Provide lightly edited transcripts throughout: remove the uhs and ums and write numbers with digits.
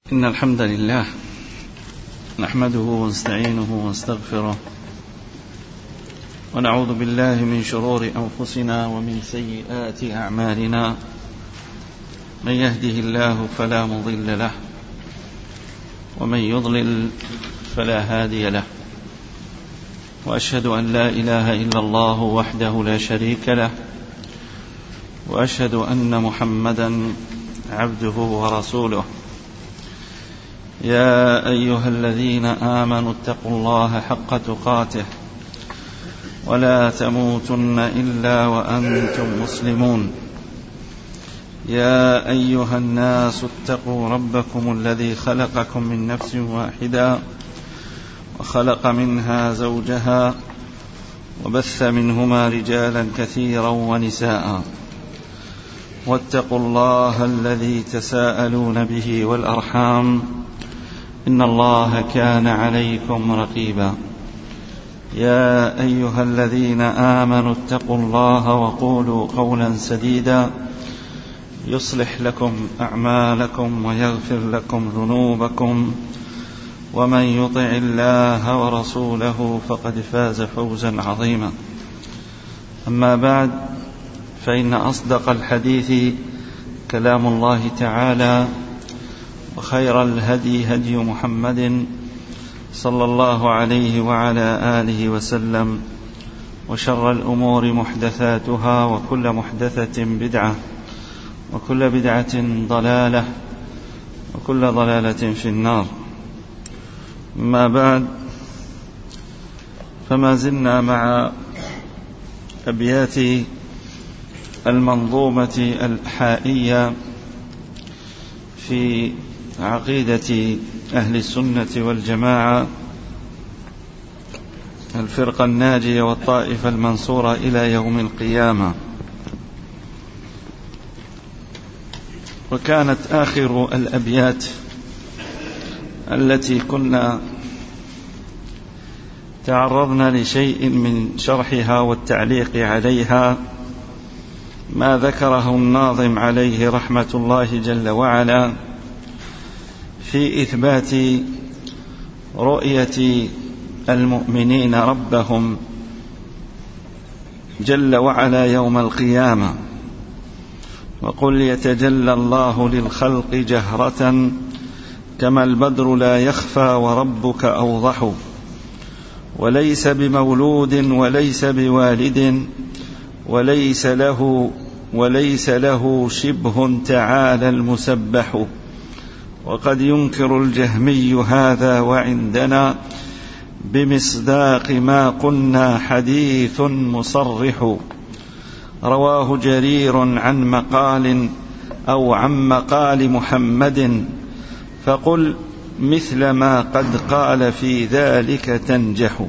إن الحمد لله نحمده ونستعينه ونستغفره ونعوذ بالله من شرور أنفسنا ومن سيئات أعمالنا. من يهده الله فلا مضل له ومن يضلل فلا هادي له، وأشهد أن لا إله إلا الله وحده لا شريك له، وأشهد أن محمدا عبده ورسوله. يا أيها الذين آمنوا اتقوا الله حق تقاته ولا تموتن إلا وأنتم مسلمون. يا أيها الناس اتقوا ربكم الذي خلقكم من نفس واحدة وخلق منها زوجها وبث منهما رجالا كثيرا ونساء، واتقوا الله الذي تساءلون به والأرحام إن الله كان عليكم رقيبا. يا أيها الذين آمنوا اتقوا الله وقولوا قولا سديدا يصلح لكم أعمالكم ويغفر لكم ذنوبكم، ومن يطع الله ورسوله فقد فاز فوزا عظيما. أما بعد، فإن أصدق الحديث كلام الله تعالى، وخير الهدي هدي محمد صلى الله عليه وعلى آله وسلم، وشر الأمور محدثاتها، وكل محدثة بدعة، وكل بدعة ضلالة، وكل ضلالة في النار. ما بعد، فما زلنا مع أبيات المنظومة الحائية في عقيدة أهل السنة والجماعة، الفرقة الناجية والطائفة المنصورة إلى يوم القيامة. وكانت آخر الأبيات التي كنا تعرضنا لشيء من شرحها والتعليق عليها ما ذكره الناظم عليه رحمة الله جل وعلا في إثبات رؤية المؤمنين ربهم جل وعلا يوم القيامة. وقل يتجلى الله للخلق جهرة كما البدر لا يخفى وربك أوضح، وليس بمولود وليس بوالد وليس له شبه تعالى المسبح. وقد ينكر الجهمي هذا وعندنا بمصداق ما قلنا حديث مصرح. رواه جرير عن مقال أو عن مقال محمد، فقل مثل ما قد قال في ذلك تنجح.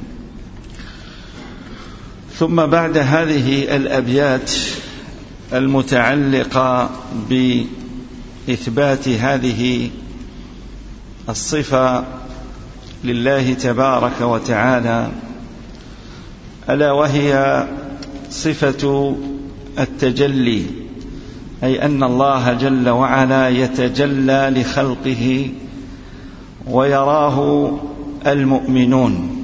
ثم بعد هذه الأبيات المتعلقة بإثبات هذه الصفة لله تبارك وتعالى، ألا وهي صفة التجلي، أي أن الله جل وعلا يتجلى لخلقه ويراه المؤمنون،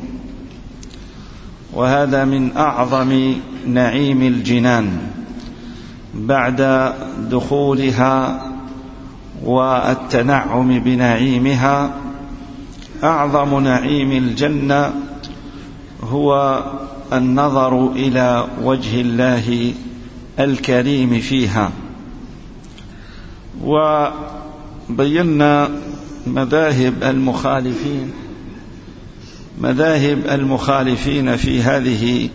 وهذا من أعظم نعيم الجنان بعد دخولها والتنعم بنعيمها. أعظم نعيم الجنة هو النظر إلى وجه الله الكريم فيها. وبينا مذاهب المخالفين في هذه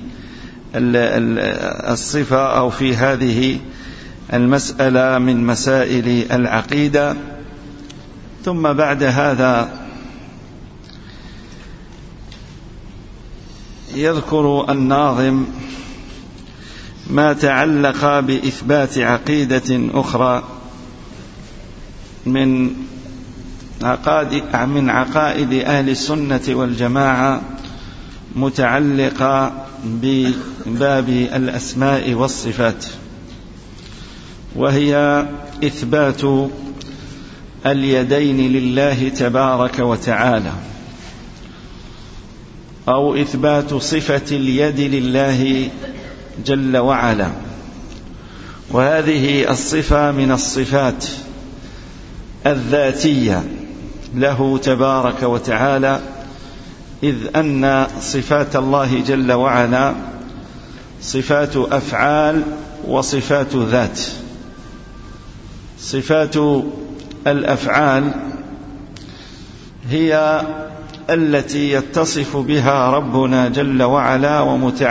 الصفة أو في هذه المسألة من مسائل العقيدة. ثم بعد هذا يذكر الناظم ما تعلق بإثبات عقيدة أخرى من عقائد أهل السنة والجماعة متعلقة بباب الأسماء والصفات، وهي إثبات اليدين لله تبارك وتعالى، أو إثبات صفة اليد لله جل وعلا، وهذه الصفة من الصفات الذاتية له تبارك وتعالى، إذ أن صفات الله جل وعلا صفات أفعال وصفات ذات. صفات الأفعال هي التي يتصف بها ربنا جل وعلا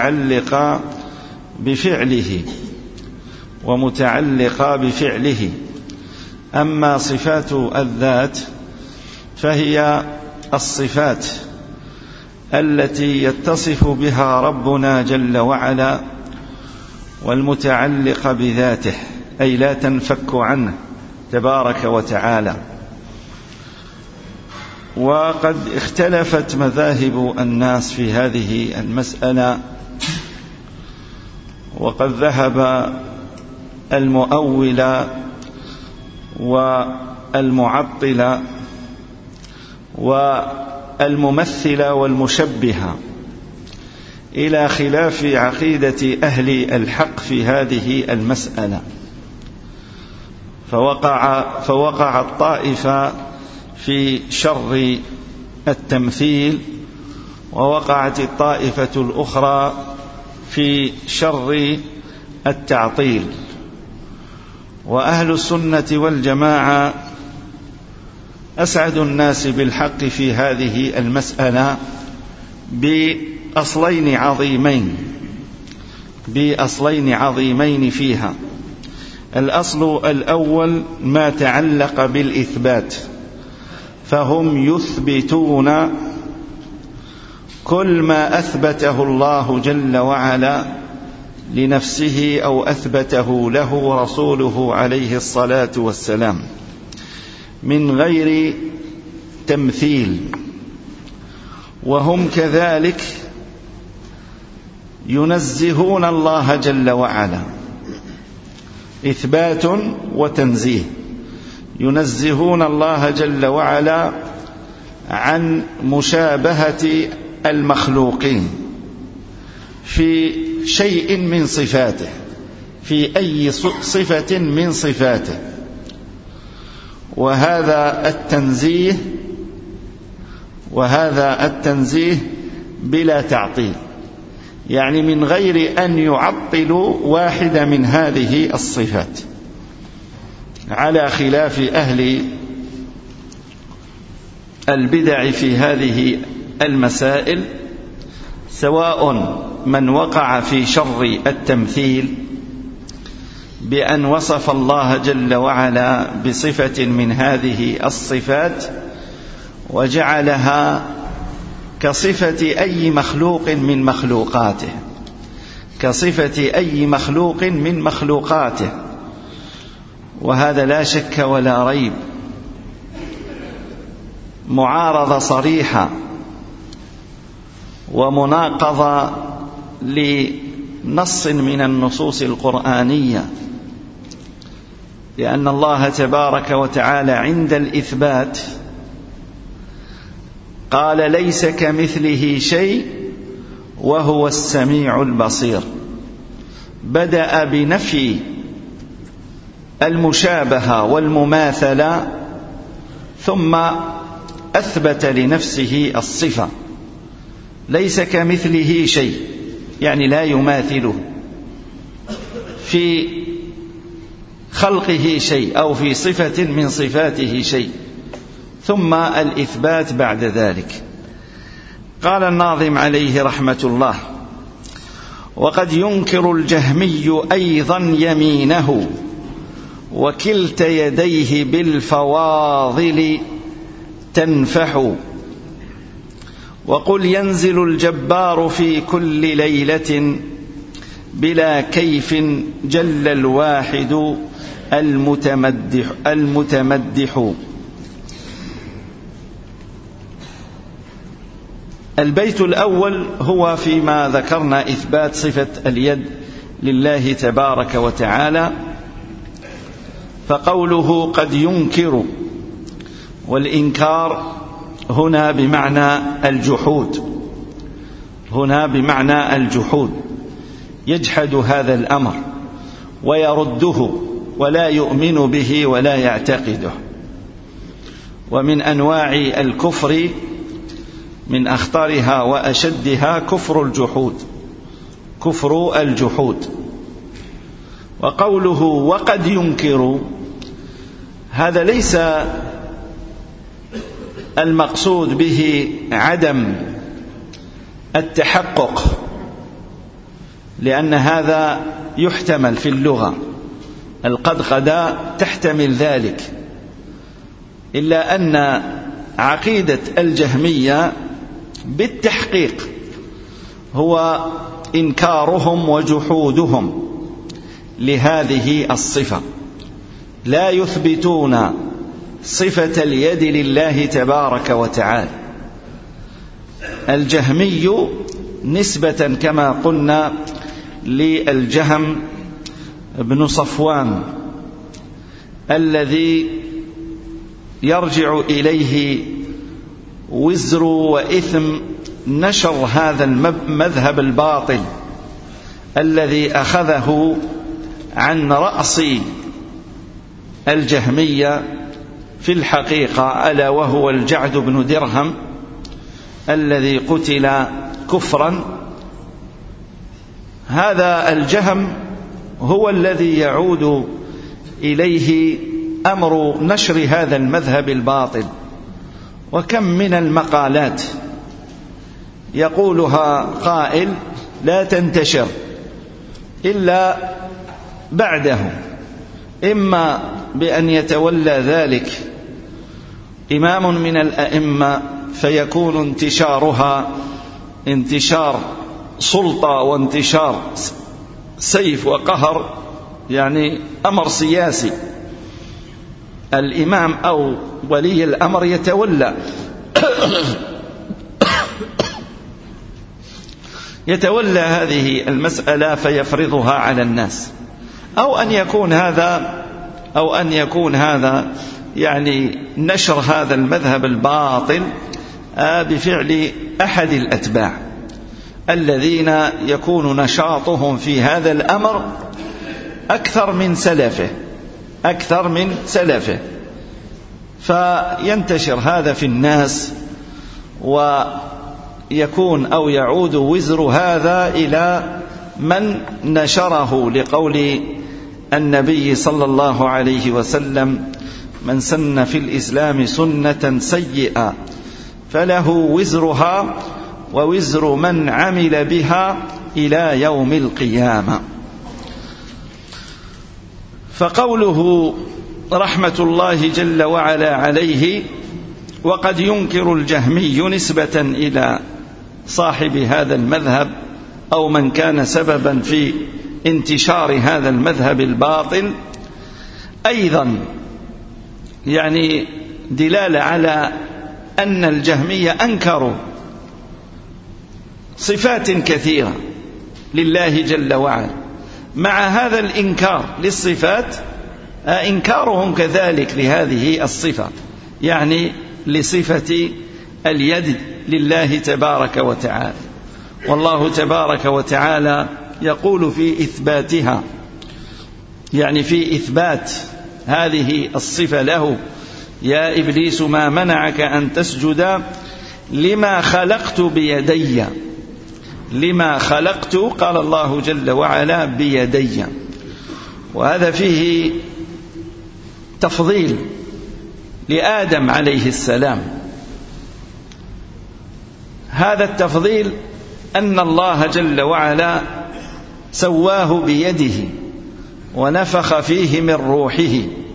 ومتعلقة بفعله. أما صفات الذات فهي الصفات التي يتصف بها ربنا جل وعلا والمتعلقة بذاته، أي لا تنفك عنه تبارك وتعالى. وقد اختلفت مذاهب الناس في هذه المسألة، وقد ذهب المؤولة والمعطلة والممثلة والمشبهة إلى خلاف عقيدة أهل الحق في هذه المسألة، فوقع الطائفة في شر التمثيل، ووقعت الطائفة الأخرى في شر التعطيل. وأهل السنة والجماعة أسعد الناس بالحق في هذه المسألة بأصلين عظيمين فيها. الأصل الأول ما تعلق بالإثبات، فهم يثبتون كل ما أثبته الله جل وعلا لنفسه أو أثبته له رسوله عليه الصلاة والسلام من غير تمثيل. وهم كذلك ينزهون الله جل وعلا، إثبات وتنزيه، ينزهون الله جل وعلا عن مشابهة المخلوقين في شيء من صفاته، في أي صفة من صفاته. وهذا التنزيه بلا تعطيل، يعني من غير أن يعطلوا واحدة من هذه الصفات، على خلاف أهل البدع في هذه المسائل، سواء من وقع في شر التمثيل بأن وصف الله جل وعلا بصفة من هذه الصفات وجعلها كصفة أي مخلوق من مخلوقاته، وهذا لا شك ولا ريب معارضة صريحة ومناقضة لنص من النصوص القرآنية، لأن الله تبارك وتعالى عند الإثبات قال ليس كمثله شيء وهو السميع البصير. بدأ بنفي المشابهة والمماثلة، ثم أثبت لنفسه الصفة ليس كمثله شيء، يعني لا يماثله في خلقه شيء أو في صفة من صفاته شيء، ثم الإثبات بعد ذلك. قال الناظم عليه رحمة الله: وقد ينكر الجهمي أيضا يمينه وكلتا يديه بالفواضل تنفح، وقل ينزل الجبار في كل ليلة بلا كيف جل الواحد المتمدح. البيت الأول هو فيما ذكرنا إثبات صفة اليد لله تبارك وتعالى، فقوله قد ينكر والإنكار هنا بمعنى الجحود، هنا بمعنى الجحود، يجحد هذا الأمر ويرده ولا يؤمن به ولا يعتقده. ومن أنواع الكفر من أخطرها وأشدها كفر الجحود، كفر الجحود. وقوله وقد ينكر، هذا ليس المقصود به عدم التحقق، لأن هذا يحتمل في اللغة، القد تحتمل ذلك، إلا أن عقيدة الجهمية بالتحقيق هو إنكارهم وجحودهم لهذه الصفة، لا يثبتون صفة اليد لله تبارك وتعالى. الجهمي نسبة كما قلنا للجهم بن صفوان الذي يرجع إليه وزر وإثم نشر هذا المذهب الباطل الذي أخذه عن رأس الجهمية في الحقيقة، ألا وهو الجعد بن درهم الذي قتل كفرا. هذا الجهم هو الذي يعود إليه أمر نشر هذا المذهب الباطل. وكم من المقالات يقولها قائل لا تنتشر إلا بعده، إما بأن يتولى ذلك إمام من الأئمة فيكون انتشارها انتشار سلطة وانتشار سيف وقهر، يعني أمر سياسي، الإمام أو ولي الأمر يتولى هذه المسألة فيفرضها على الناس، أو أن يكون هذا يعني نشر هذا المذهب الباطل بفعل أحد الأتباع الذين يكون نشاطهم في هذا الأمر أكثر من سلفه، فينتشر هذا في الناس، ويكون أو يعود وزر هذا إلى من نشره، لقول النبي صلى الله عليه وسلم: من سن في الإسلام سنة سيئة فله وزرها ووزر من عمل بها إلى يوم القيامة. فقوله رحمة الله جل وعلا عليه: وقد ينكر الجهمي نسبة إلى صاحب هذا المذهب أو من كان سببا في انتشار هذا المذهب الباطل، أيضا يعني دلالة على أن الجهمية أنكروا صفات كثيرة لله جل وعلا. مع هذا الإنكار للصفات إنكارهم كذلك لهذه الصفة، يعني لصفة اليد لله تبارك وتعالى. والله تبارك وتعالى يقول في إثباتها، يعني في إثبات هذه الصفة له: يا إبليس ما منعك أن تسجد لما خلقت بيدي. لما خلقت، قال الله جل وعلا، بيدي. وهذا فيه تفضيل لآدم عليه السلام. هذا التفضيل أن الله جل وعلا سواه بيده ونفخ فيه من روحه.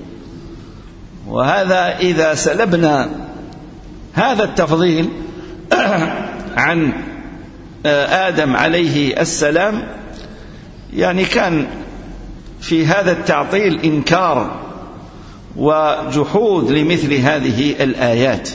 وهذا إذا سلبنا هذا التفضيل عن آدم عليه السلام، يعني كان في هذا التعطيل إنكار وجحود لمثل هذه الآيات.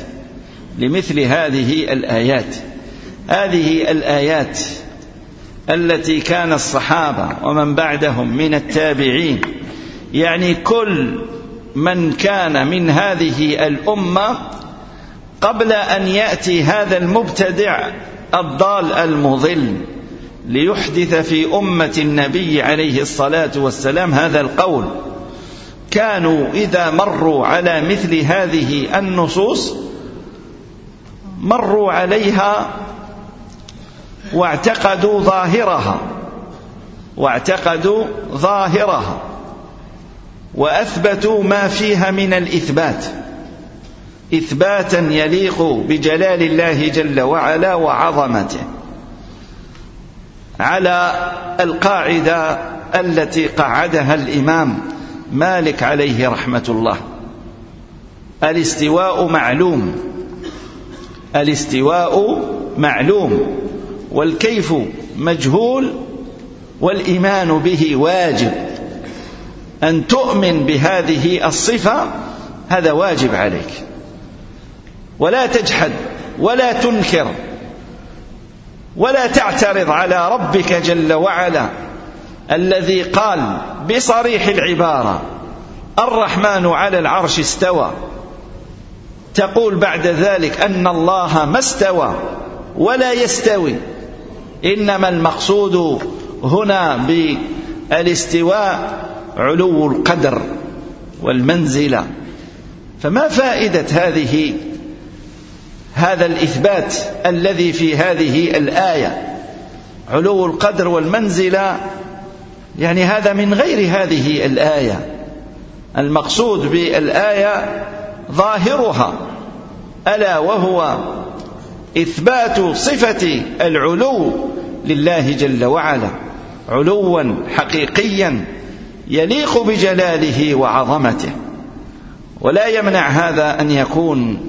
هذه الآيات التي كان الصحابة ومن بعدهم من التابعين، يعني كل من كان من هذه الأمة قبل أن يأتي هذا المبتدع الضال المضل ليحدث في أمة النبي عليه الصلاة والسلام هذا القول. كانوا إذا مروا على مثل هذه النصوص مروا عليها واعتقدوا ظاهرها وأثبتوا ما فيها من الإثبات إثباتا يليق بجلال الله جل وعلا وعظمته، على القاعدة التي قعدها الإمام مالك عليه رحمة الله: الاستواء معلوم والكيف مجهول والإيمان به واجب. أن تؤمن بهذه الصفة هذا واجب عليك، ولا تجحد ولا تنكر ولا تعترض على ربك جل وعلا الذي قال بصريح العبارة: الرحمن على العرش استوى، تقول بعد ذلك أن الله ما استوى ولا يستوي، إنما المقصود هنا بالاستواء علو القدر والمنزلة. فما فائدة هذا الإثبات الذي في هذه الآية؟ علو القدر والمنزلة يعني هذا من غير هذه الآية. المقصود بالآية ظاهرها، ألا وهو إثبات صفة العلو لله جل وعلا، علوا حقيقيا يليق بجلاله وعظمته. ولا يمنع هذا أن يكون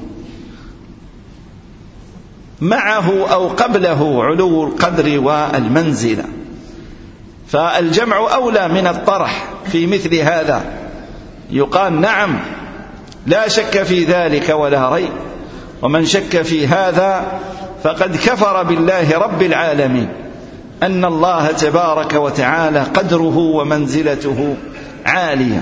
معه أو قبله علو القدر والمنزلة، فالجمع أولى من الطرح في مثل هذا. يقال نعم لا شك في ذلك ولا ريب، ومن شك في هذا فقد كفر بالله رب العالمين، أن الله تبارك وتعالى قدره ومنزلته عالية.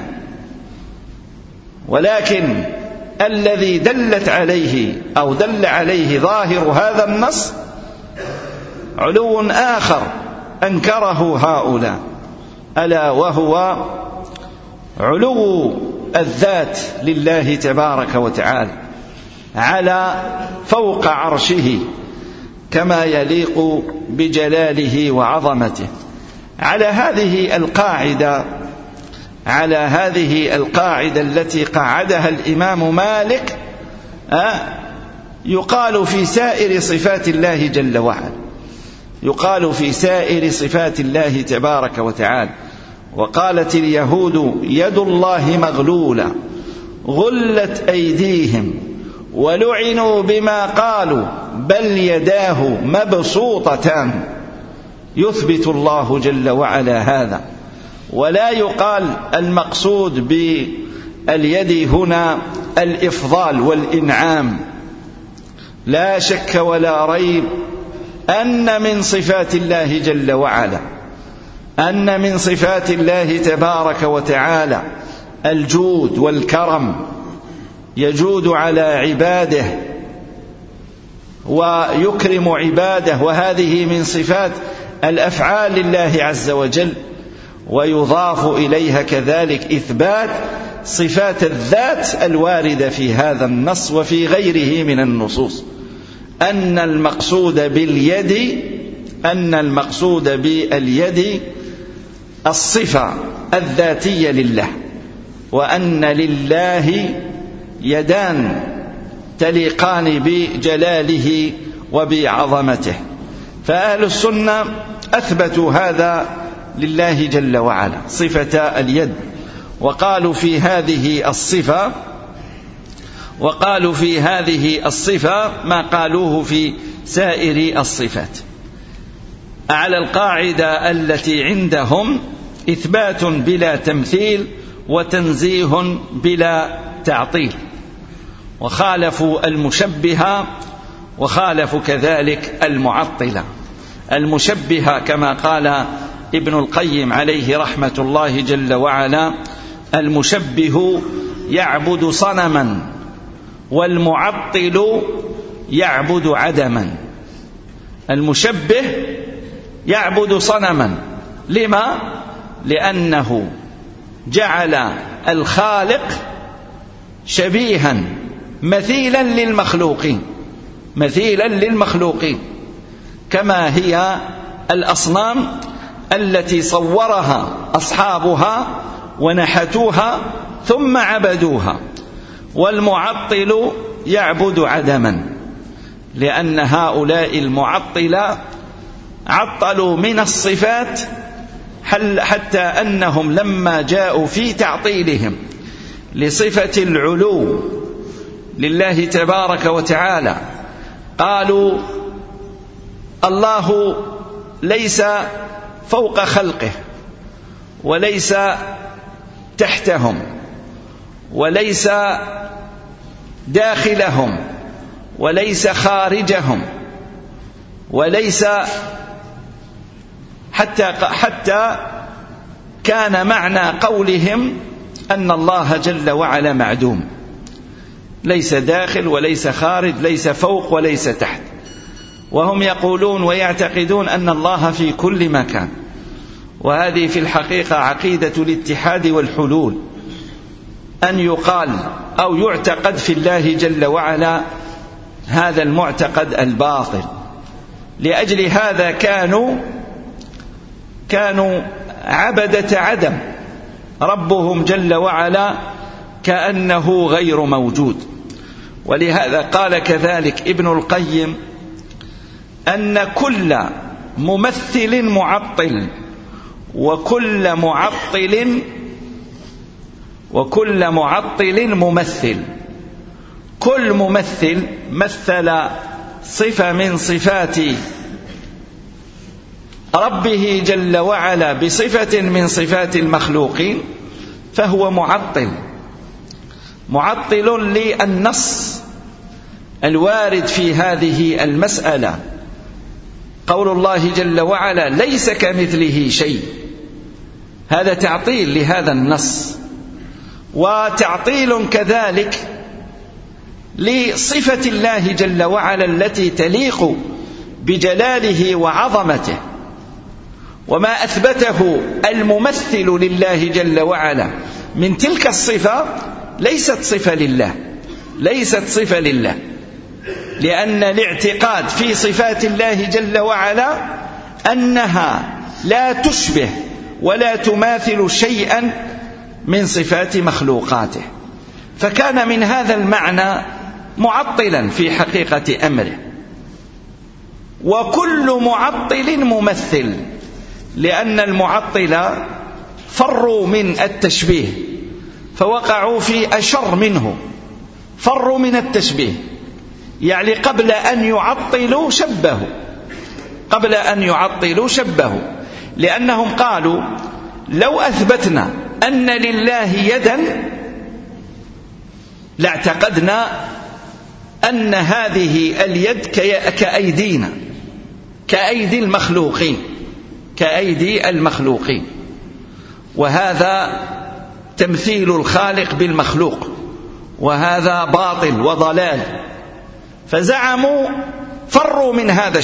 ولكن الذي دلت عليه أو دل عليه ظاهر هذا النص علو آخر أنكره هؤلاء، ألا وهو علو الذات لله تبارك وتعالى على فوق عرشه كما يليق بجلاله وعظمته. على هذه القاعدة التي قعدها الإمام مالك يقال في سائر صفات الله جل وعلا، يقال في سائر صفات الله تبارك وتعالى. وقالت اليهود يد الله مغلولة غلت أيديهم ولعنوا بما قالوا بل يداه مبسوطتان. يثبت الله جل وعلا هذا، ولا يقال المقصود باليد هنا الإفضال والإنعام. لا شك ولا ريب أن من صفات الله جل وعلا، أن من صفات الله تبارك وتعالى الجود والكرم، يجود على عباده ويكرم عباده، وهذه من صفات الأفعال لله عز وجل. ويضاف إليها كذلك إثبات صفات الذات الواردة في هذا النص وفي غيره من النصوص، أن المقصود باليد الصفة الذاتية لله، وأن لله يدان تليقان بجلاله وبعظمته. فأهل السنة أثبتوا هذا لله جل وعلا صفة اليد، وقالوا في هذه الصفة ما قالوه في سائر الصفات، على القاعدة التي عندهم إثبات بلا تمثيل وتنزيه بلا تعطيل. وخالفوا المشبهة وخالفوا كذلك المعطلة. المشبهة كما قال ابن القيم عليه رحمة الله جل وعلا: المشبه يعبد صنما والمعطل يعبد عدما. المشبه يعبد صنما، لما؟ لأنه جعل الخالق شبيها مثيلا للمخلوقين، كما هي الأصنام التي صورها أصحابها ونحتوها ثم عبدوها. والمعطل يعبد عدما، لأن هؤلاء المعطلة عطلوا من الصفات حتى أنهم لما جاءوا في تعطيلهم لصفة العلو لله تبارك وتعالى قالوا الله ليس فوق خلقه وليس تحتهم وليس داخلهم وليس خارجهم وليس حتى كان معنى قولهم أن الله جل وعلا معدوم، ليس داخل وليس خارج، ليس فوق وليس تحت. وهم يقولون ويعتقدون أن الله في كل مكان، وهذه في الحقيقة عقيدة الاتحاد والحلول، أن يقال أو يعتقد في الله جل وعلا هذا المعتقد الباطل. لأجل هذا كانوا عبدة عدم، ربهم جل وعلا كأنه غير موجود. ولهذا قال كذلك ابن القيم أن كل ممثل معطل وكل معطل ممثل. كل ممثل مثل صفة من صفات ربه جل وعلا بصفة من صفات المخلوقين فهو معطل للنص الوارد في هذه المسألة. قول الله جل وعلا ليس كمثله شيء، هذا تعطيل لهذا النص، وتعطيل كذلك لصفة الله جل وعلا التي تليق بجلاله وعظمته. وما أثبته الممثل لله جل وعلا من تلك الصفة ليست صفة لله، لأن الاعتقاد في صفات الله جل وعلا أنها لا تشبه ولا تماثل شيئا من صفات مخلوقاته، فكان من هذا المعنى معطلا في حقيقة أمره. وكل معطل ممثل، لأن المعطلة فروا من التشبيه فوقعوا في أشر منه، فروا من التشبيه، يعني قبل أن يعطلوا شبهوا، لأنهم قالوا لو أثبتنا أن لله يدا لاعتقدنا أن هذه اليد كأيدينا، كأيدي المخلوقين، وهذا تمثيل الخالق بالمخلوق، وهذا باطل وضلال. فزعموا فروا من هذا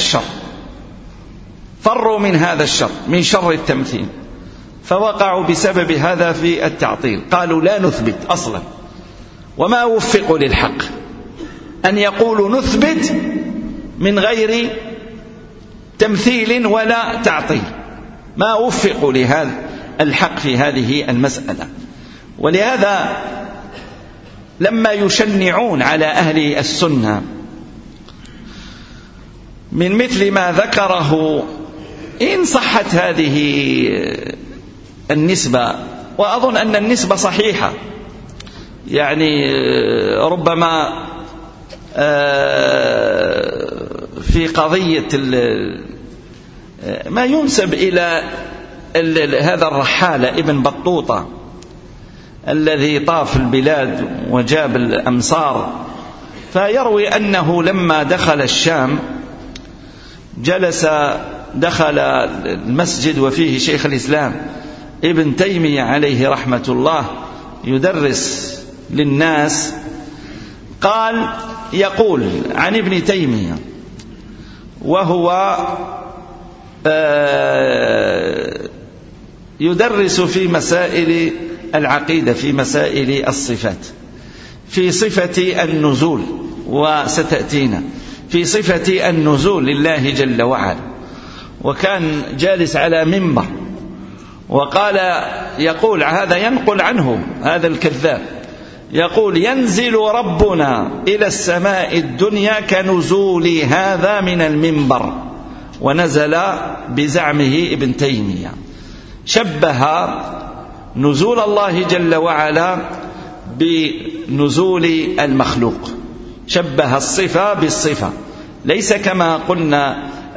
الشر، من شر التمثيل، فوقعوا بسبب هذا في التعطيل. قالوا لا نثبت أصلا، وما وفقوا للحق أن يقولوا نثبت من غير تمثيل ولا تعطيل، ما وفقوا لهذا الحق في هذه المسألة. ولهذا لما يشنعون على أهل السنة من مثل ما ذكره، إن صحت هذه النسبة، وأظن أن النسبة صحيحة، يعني ربما في قضية ما ينسب إلى هذا الرحالة ابن بطوطة الذي طاف البلاد وجاب الأمصار، فيروي أنه لما دخل الشام دخل المسجد وفيه شيخ الإسلام ابن تيمية عليه رحمة الله يدرس للناس. قال يقول عن ابن تيمية وهو يدرس في مسائل العقيدة، في مسائل الصفات، في صفة النزول، وستأتينا في صفة النزول لله جل وعلا. وكان جالس على منبر وقال يقول، هذا ينقل عنه هذا الكذاب، يقول ينزل ربنا إلى السماء الدنيا كنزول هذا من المنبر. ونزل بزعمه ابن تيمية، شبه نزول الله جل وعلا بنزول المخلوق، شبه الصفة بالصفة، ليس كما قلنا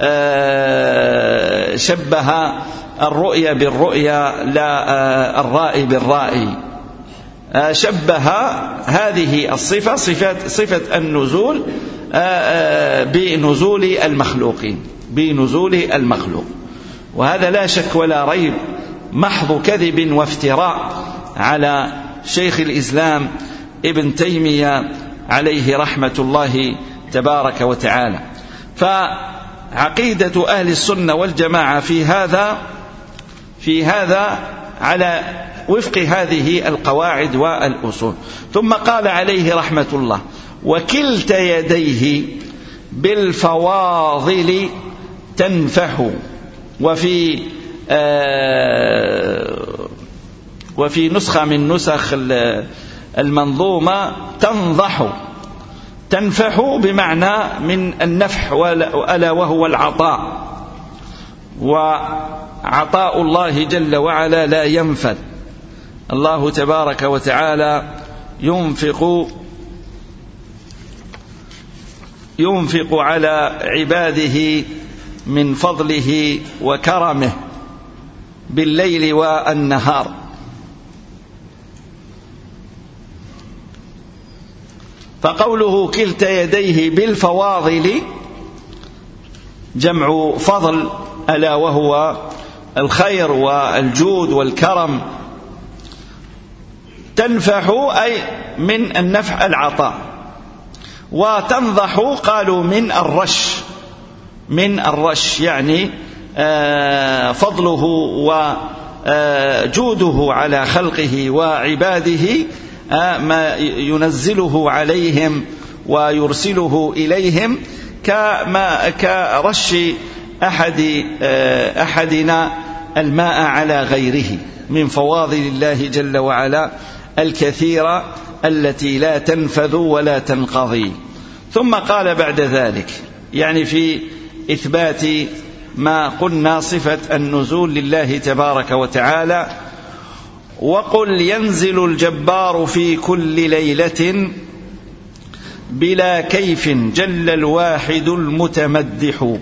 شبه الرؤيا بالرؤيا، لا الرائي بالرائي، شبه هذه الصفة صفة النزول بنزول المخلوقين، بنزول المخلوق. وهذا لا شك ولا ريب محض كذب وافتراء على شيخ الإسلام ابن تيمية عليه رحمة الله تبارك وتعالى. فعقيدة أهل السنة والجماعة في هذا على وفق هذه القواعد والأصول. ثم قال عليه رحمة الله: وكلتا يديه بالفواضل تنفح، وفي نسخة من نسخ المنظومة تنضح. تنفح بمعنى من النفح، ألا وهو العطاء، وعطاء الله جل وعلا لا ينفد. الله تبارك وتعالى ينفق على عباده من فضله وكرمه بالليل والنهار. فقوله كلتا يديه بالفواضل جمع فضل، ألا وهو الخير والجود والكرم. تنفح أي من النفع العطاء، وتنضح قالوا من الرش يعني فضله وجوده على خلقه وعباده، ما ينزله عليهم ويرسله إليهم، كرش أحدنا الماء على غيره، من فواضل الله جل وعلا الكثيرة التي لا تنفذ ولا تنقضي. ثم قال بعد ذلك، يعني في إثبات ما قلنا صفة النزول لله تبارك وتعالى: وقل ينزل الجبار في كل ليلة بلا كيف جل الواحد المتمدح،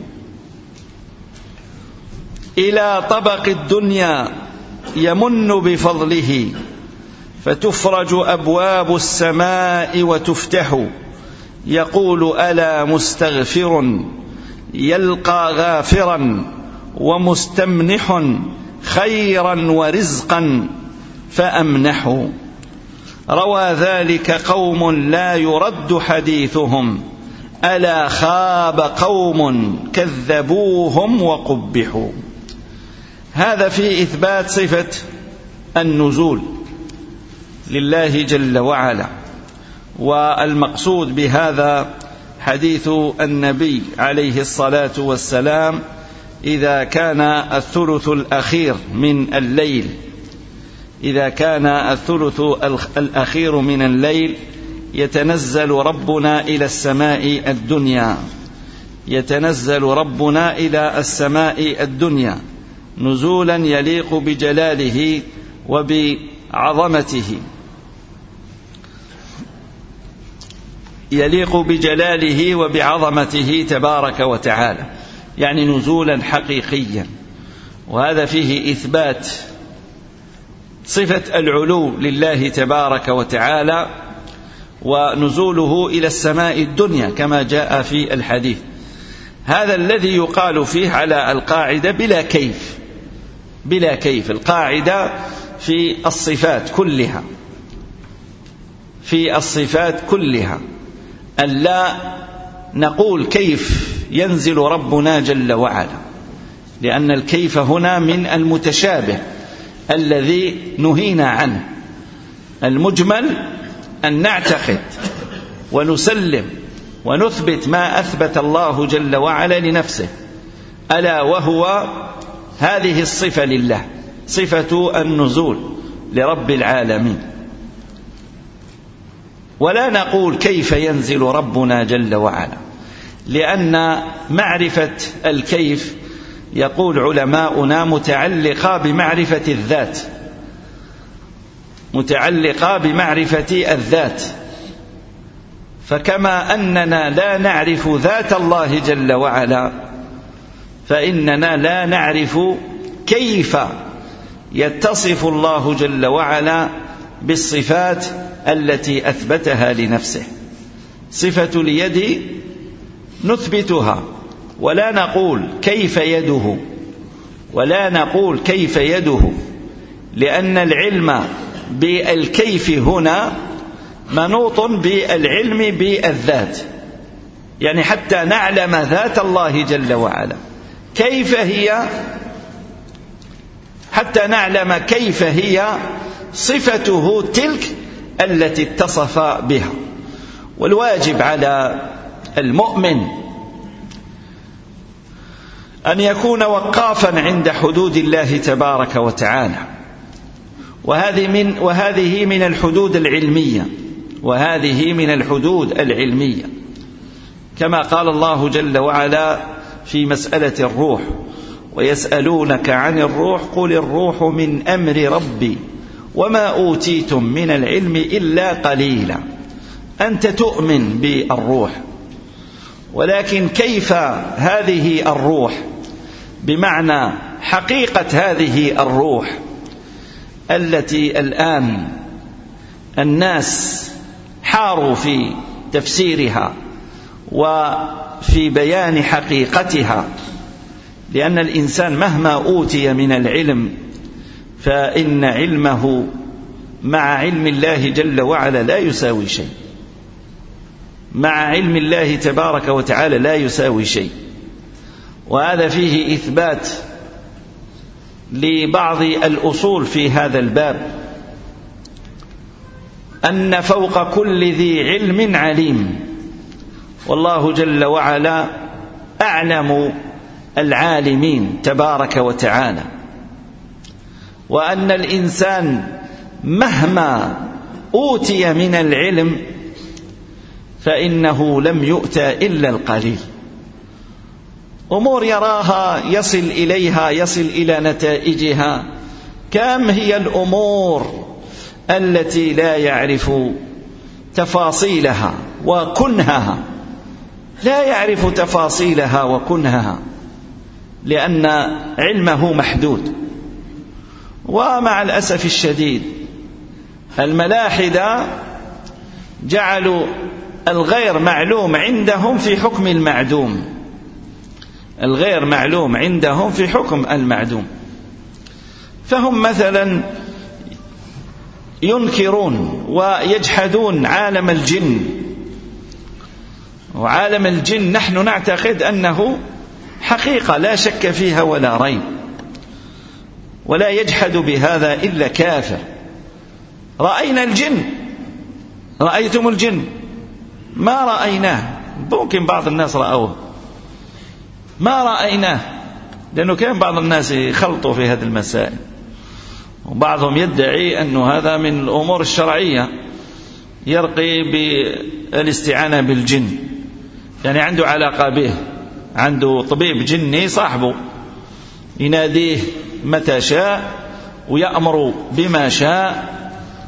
إلى طبق الدنيا يمن بفضله، فتفرج أبواب السماء وتفتح، يقول ألا مستغفر يلقى غافرا، ومستمنح خيرا ورزقا فأمنحوا. روى ذلك قوم لا يرد حديثهم، ألا خاب قوم كذبوهم وقبحوا. هذا في إثبات صفة النزول لله جل وعلا. والمقصود بهذا حديث النبي عليه الصلاة والسلام: إذا كان الثلث الأخير من الليل، إذا كان الثلث الأخير من الليل يتنزل ربنا إلى السماء الدنيا، يتنزل ربنا إلى السماء الدنيا نزولا يليق بجلاله وبعظمته، يليق بجلاله وبعظمته تبارك وتعالى، يعني نزولا حقيقيا. وهذا فيه إثبات صفة العلو لله تبارك وتعالى، ونزوله إلى السماء الدنيا كما جاء في الحديث. هذا الذي يقال فيه على القاعدة بلا كيف، بلا كيف، القاعدة في الصفات كلها، في الصفات كلها، ألا نقول كيف ينزل ربنا جل وعلا، لأن الكيف هنا من المتشابه الذي نهينا عنه. المجمل أن نعتقد ونسلم ونثبت ما أثبت الله جل وعلا لنفسه، ألا وهو هذه الصفة لله، صفة النزول لرب العالمين. ولا نقول كيف ينزل ربنا جل وعلا، لأن معرفة الكيف يقول علماؤنا متعلقة بمعرفة الذات، متعلقة بمعرفة الذات. فكما أننا لا نعرف ذات الله جل وعلا، فإننا لا نعرف كيف يتصف الله جل وعلا بالصفات التي أثبتها لنفسه. صفة اليد نثبتها ولا نقول كيف يده، ولا نقول كيف يده، لأن العلم بالكيف هنا منوط بالعلم بالذات، يعني حتى نعلم ذات الله جل وعلا كيف هي، حتى نعلم كيف هي صفته تلك التي اتصف بها. والواجب على المؤمن أن يكون وقافا عند حدود الله تبارك وتعالى، وهذه من الحدود العلمية، وهذه من الحدود العلمية، كما قال الله جل وعلا في مسألة الروح: ويسألونك عن الروح قل الروح من أمر ربي وما أوتيتم من العلم إلا قليلا. أنت تؤمن بالروح، ولكن كيف هذه الروح، بمعنى حقيقة هذه الروح التي الآن الناس حاروا في تفسيرها وفي بيان حقيقتها، لأن الإنسان مهما أوتي من العلم فإن علمه مع علم الله جل وعلا لا يساوي شيء، مع علم الله تبارك وتعالى لا يساوي شيء. وهذا فيه إثبات لبعض الأصول في هذا الباب، أن فوق كل ذي علم عليم، والله جل وعلا أعلم العالمين تبارك وتعالى. وأن الإنسان مهما أوتي من العلم فإنه لم يؤتى إلا القليل. أمور يراها يصل إليها، يصل إلى نتائجها، كم هي الأمور التي لا يعرف تفاصيلها وكنهها، لا يعرف تفاصيلها وكنهها، لأن علمه محدود. ومع الأسف الشديد الملاحدة جعلوا الغير معلوم عندهم في حكم المعدوم، الغير معلوم عندهم في حكم المعدوم. فهم مثلا ينكرون ويجحدون عالم الجن، وعالم الجن نحن نعتقد أنه حقيقة لا شك فيها ولا ريب، ولا يجحد بهذا إلا كافر. رأينا الجن، رأيتم الجن؟ ما رأيناه، ممكن بعض الناس رأوه، ما رأيناه، لأنه كان بعض الناس يخلطوا في هذه المسائل، وبعضهم يدعي أنه هذا من الأمور الشرعية، يرقي بالاستعانة بالجن، يعني عنده علاقة به، عنده طبيب جني صاحبه يناديه متى شاء ويأمر بما شاء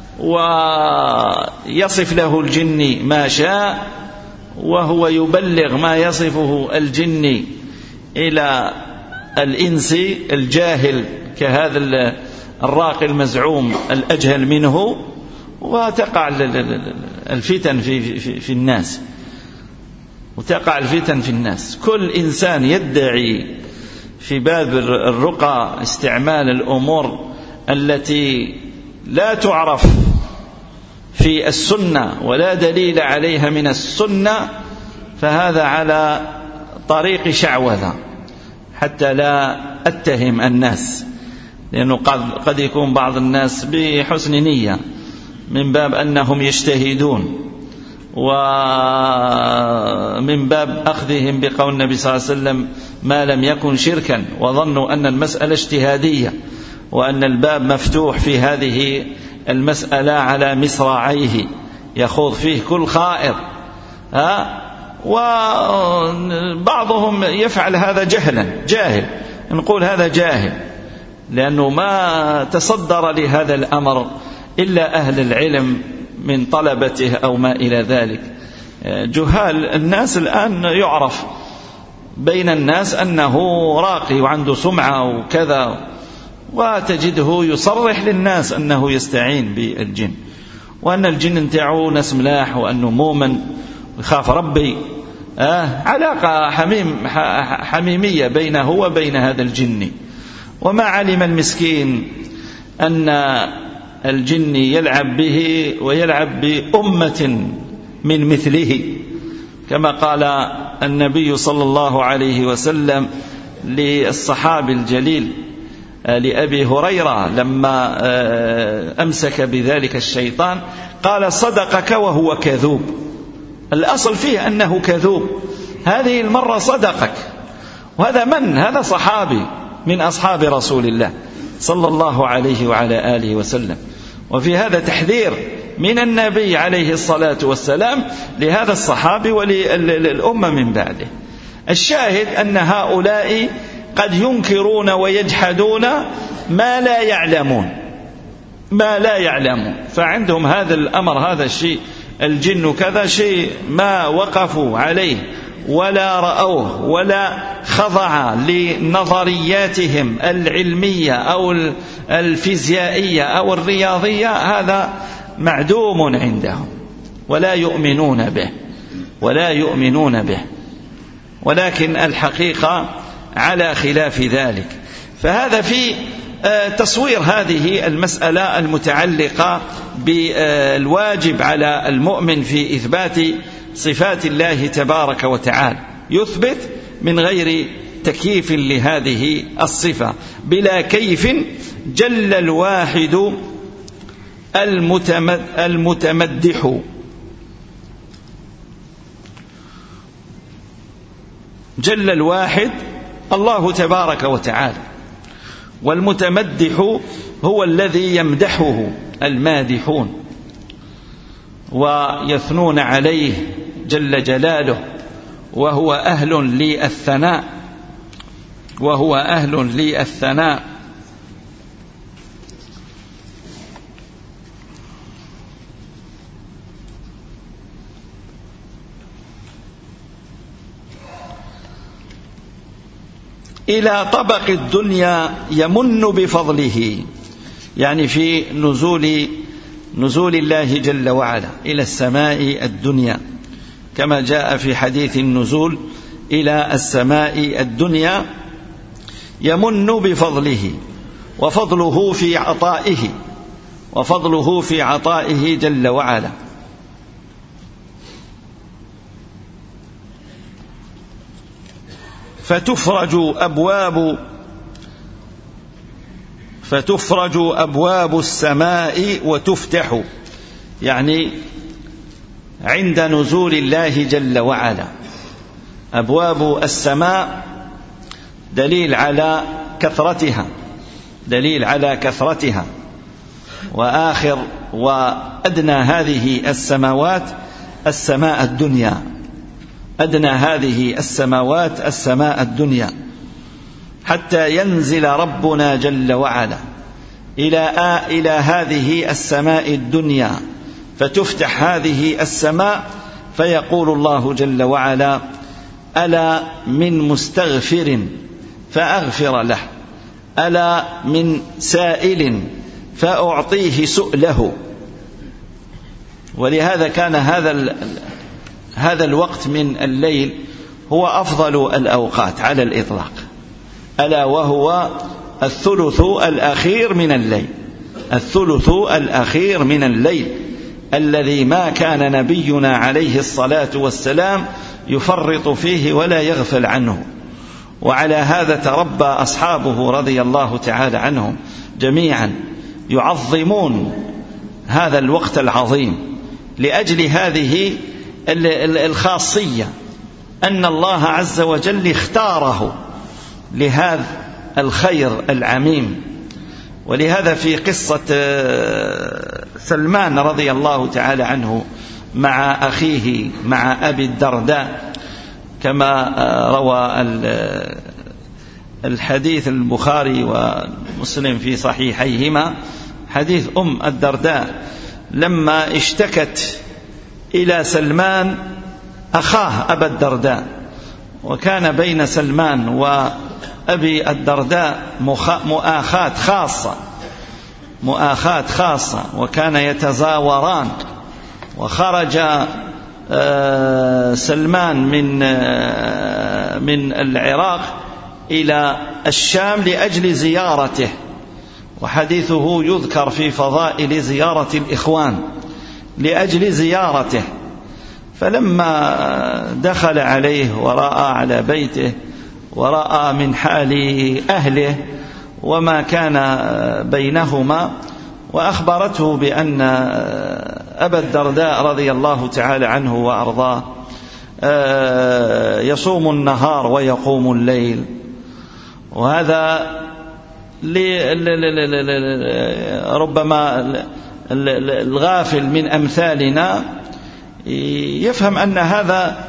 ويصف له الجني ما شاء، وهو يبلغ ما يصفه الجني إلى الإنس الجاهل كهذا الراقي المزعوم الأجهل منه، وتقع الفتن في الناس، وتقع الفتن في الناس. كل إنسان يدعي في باب الرقى استعمال الأمور التي لا تعرف في في السنة ولا دليل عليها من السنة فهذا على طريق شعوذة، حتى لا أتهم الناس، لأنه قد يكون بعض الناس بحسن نية من باب أنهم يجتهدون ومن باب أخذهم بقول النبي صلى الله عليه وسلم ما لم يكن شركا، وظنوا أن المسألة اجتهادية وأن الباب مفتوح في هذه المسألة على مصراعيه يخوض فيه كل خائض. وبعضهم يفعل هذا جاهل، نقول هذا جاهل، لأنه ما تصدر لهذا الأمر إلا أهل العلم من طلبته أو ما إلى ذلك. جهال الناس الآن يعرف بين الناس أنه راقي وعنده سمعة وكذا، وتجده يصرح للناس أنه يستعين بالجن، وأن الجن انتعوا ناس ملاح، وأنه مؤمن ويخاف ربي. علاقة حميمية بينه وبين هذا الجن، وما علم المسكين أن الجن يلعب به ويلعب بأمة من مثله، كما قال النبي صلى الله عليه وسلم للصحابي الجليل لأبي هريرة لما أمسك بذلك الشيطان، قال صدقك وهو كذوب. الأصل فيه أنه كذوب، هذه المرة صدقك. وهذا من؟ هذا صحابي من أصحاب رسول الله صلى الله عليه وعلى آله وسلم. وفي هذا تحذير من النبي عليه الصلاة والسلام لهذا الصحابي وللأمة من بعده. الشاهد أن هؤلاء قد ينكرون ويجحدون ما لا يعلمون، فعندهم هذا الأمر، هذا الشيء الجن كذا شيء ما وقفوا عليه ولا رأوه ولا خضع لنظرياتهم العلمية أو الفيزيائية أو الرياضية، هذا معدوم عندهم ولا يؤمنون به. ولكن الحقيقة على خلاف ذلك. فهذا في تصوير هذه المسألة المتعلقة بالواجب على المؤمن في إثبات صفات الله تبارك وتعالى، يثبت من غير تكييف لهذه الصفة، بلا كيف جل الواحد المتمدح. جل الواحد الله تبارك وتعالى، والمتمدح هو الذي يمدحه المادحون ويثنون عليه جل جلاله، وهو أهل للثناء. إلى طبق الدنيا يمن بفضله، يعني في نزول الله جل وعلا إلى السماء الدنيا، كما جاء في حديث النزول إلى السماء الدنيا، يمن بفضله، وفضله في عطائه جل وعلا. فتفرج أبواب السماء وتفتح، يعني عند نزول الله جل وعلا أبواب السماء دليل على كثرتها، وآخر وأدنى هذه السماوات السماء الدنيا، أدنى هذه السماوات السماء الدنيا، حتى ينزل ربنا جل وعلا إلى هذه السماء الدنيا، فتفتح هذه السماء، فيقول الله جل وعلا: ألا من مستغفر فأغفر له، ألا من سائل فأعطيه سؤله. ولهذا كان هذا الوقت من الليل هو أفضل الأوقات على الإطلاق، ألا وهو الثلث الأخير من الليل. الذي ما كان نبينا عليه الصلاة والسلام يفرط فيه ولا يغفل عنه. وعلى هذا تربى أصحابه رضي الله تعالى عنهم جميعا، يعظمون هذا الوقت العظيم لأجل هذه الخاصية، أن الله عز وجل اختاره لهذا الخير العميم. ولهذا في قصة سلمان رضي الله تعالى عنه مع أخيه مع أبي الدرداء، كما روى الحديث البخاري ومسلم في صحيحيهما، حديث أم الدرداء لما اشتكت إلى سلمان أخاه أبا الدرداء، وكان بين سلمان وأبي الدرداء مؤاخاة خاصة، وكان يتزاوران. وخرج سلمان من العراق إلى الشام لأجل زيارته، وحديثه يذكر في فضائل زيارة الإخوان لأجل زيارته. فلما دخل عليه ورأى على بيته ورأى من حال أهله وما كان بينهما، وأخبرته بأن أبا الدرداء رضي الله تعالى عنه وأرضاه يصوم النهار ويقوم الليل، وهذا ربما الغافل من أمثالنا يفهم أن هذا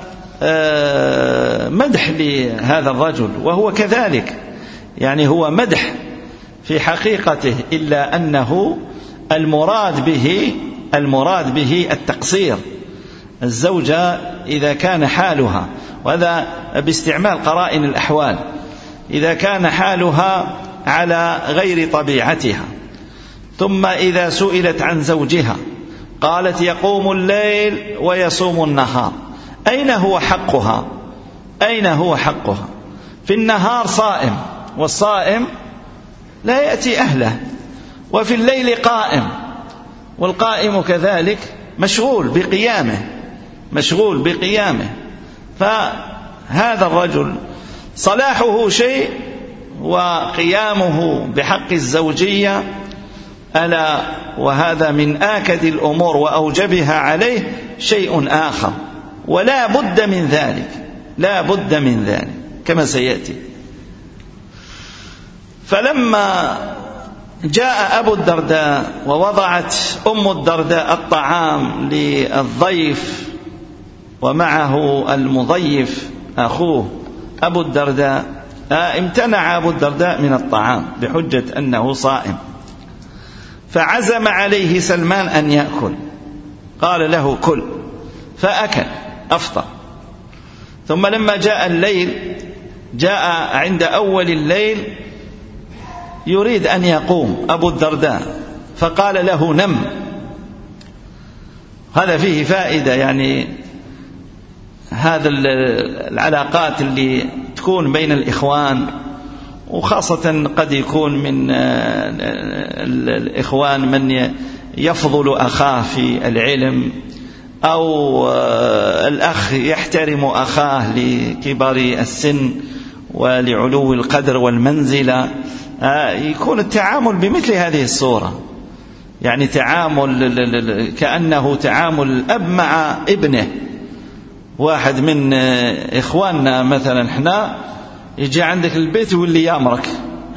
مدح لهذا الرجل، وهو كذلك، يعني هو مدح في حقيقته، إلا أنه المراد به التقصير. الزوجة إذا كان حالها، وهذا باستعمال قرائن الأحوال، إذا كان حالها على غير طبيعتها، ثم إذا سئلت عن زوجها قالت يقوم الليل ويصوم النهار، أين هو حقها؟ في النهار صائم، والصائم لا يأتي أهله، وفي الليل قائم، والقائم كذلك مشغول بقيامه. فهذا الرجل صلاحه شيء، وقيامه بحق الزوجية ألا وهذا من آكد الأمور وأوجبها عليه شيء آخر، ولا بد من ذلك كما سيأتي. فلما جاء أبو الدرداء ووضعت أم الدرداء الطعام للضيف ومعه المضيف أخوه أبو الدرداء، امتنع أبو الدرداء من الطعام بحجة أنه صائم، فعزم عليه سلمان أن يأكل، قال له كل، فأكل أفطر. ثم لما جاء الليل، جاء عند أول الليل يريد أن يقوم أبو الدرداء، فقال له نم. هذا فيه فائدة، يعني هذا العلاقات اللي تكون بين الإخوان، وخاصة قد يكون من الإخوان من يفضل أخاه في العلم، أو الأخ يحترم أخاه لكبر السن ولعلو القدر والمنزلة، يكون التعامل بمثل هذه الصورة، يعني تعامل كأنه تعامل الأب مع ابنه. واحد من إخواننا مثلا احنا يجي عندك البيت واللي يامرك،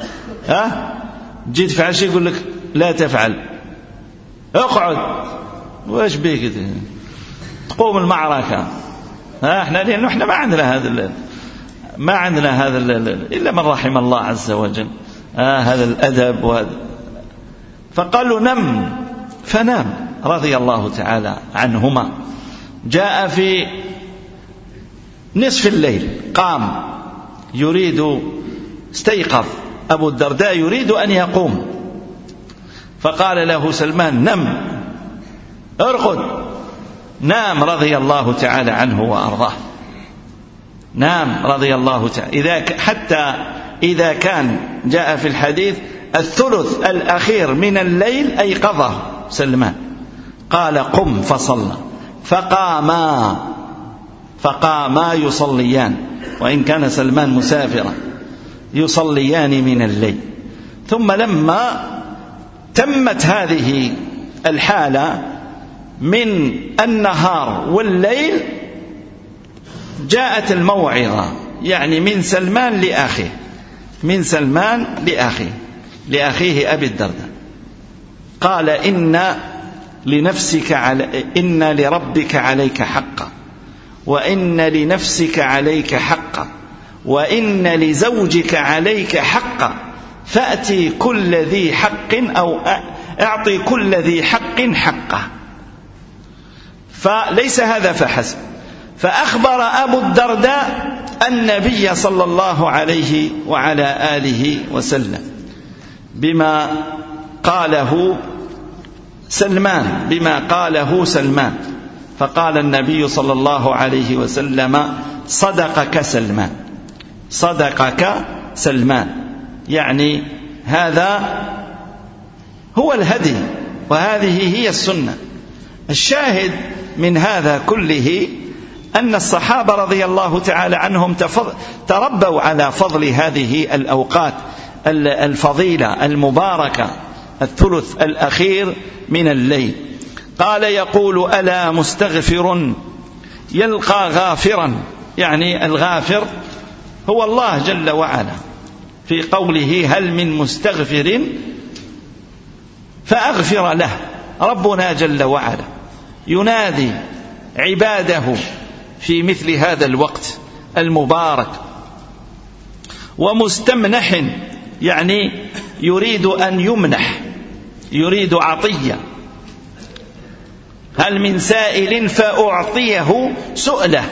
جيت تفعل شيء يقول لك لا تفعل، اقعد، وايش بيك تقوم المعركة. احنا لأنه احنا ما عندنا هذا إلا من رحم الله عز وجل، هذا الأدب وهذا. فقال له نم، فنام رضي الله تعالى عنهما. جاء في نصف الليل قام استيقظ أبو الدرداء يريد أن يقوم، فقال له سلمان نم، ارقد. نام رضي الله تعالى عنه وأرضاه، نام رضي الله تعالى، حتى إذا كان جاء في الحديث الثلث الأخير من الليل أيقظه سلمان، قال قم فصلى، فقاما يصليان، وإن كان سلمان مسافرا، يصليان من الليل. ثم لما تمت هذه الحالة من النهار والليل جاءت الموعظة، يعني من سلمان لأخيه أبي الدرداء. قال إن لربك عليك حقا، وإن لنفسك عليك حقا، وإن لزوجك عليك حقا، فأتي كل ذي حق أو أعطي كل ذي حق حقه. فليس هذا فحسب، فأخبر أبو الدرداء النبي صلى الله عليه وعلى آله وسلم بما قاله سلمان، فقال النبي صلى الله عليه وسلم صدقك سلمان، يعني هذا هو الهدي وهذه هي السنة. الشاهد من هذا كله أن الصحابة رضي الله تعالى عنهم تربوا على فضل هذه الأوقات الفضيلة المباركة، الثلث الأخير من الليل. قال يقول ألا مستغفر يلقى غافرا، يعني الغافر هو الله جل وعلا، في قوله هل من مستغفر فأغفر له. ربنا جل وعلا ينادي عباده في مثل هذا الوقت المبارك. ومستمنح، يعني يريد أن يمنح، يريد عطية. هل من سائل فأعطيه سؤله،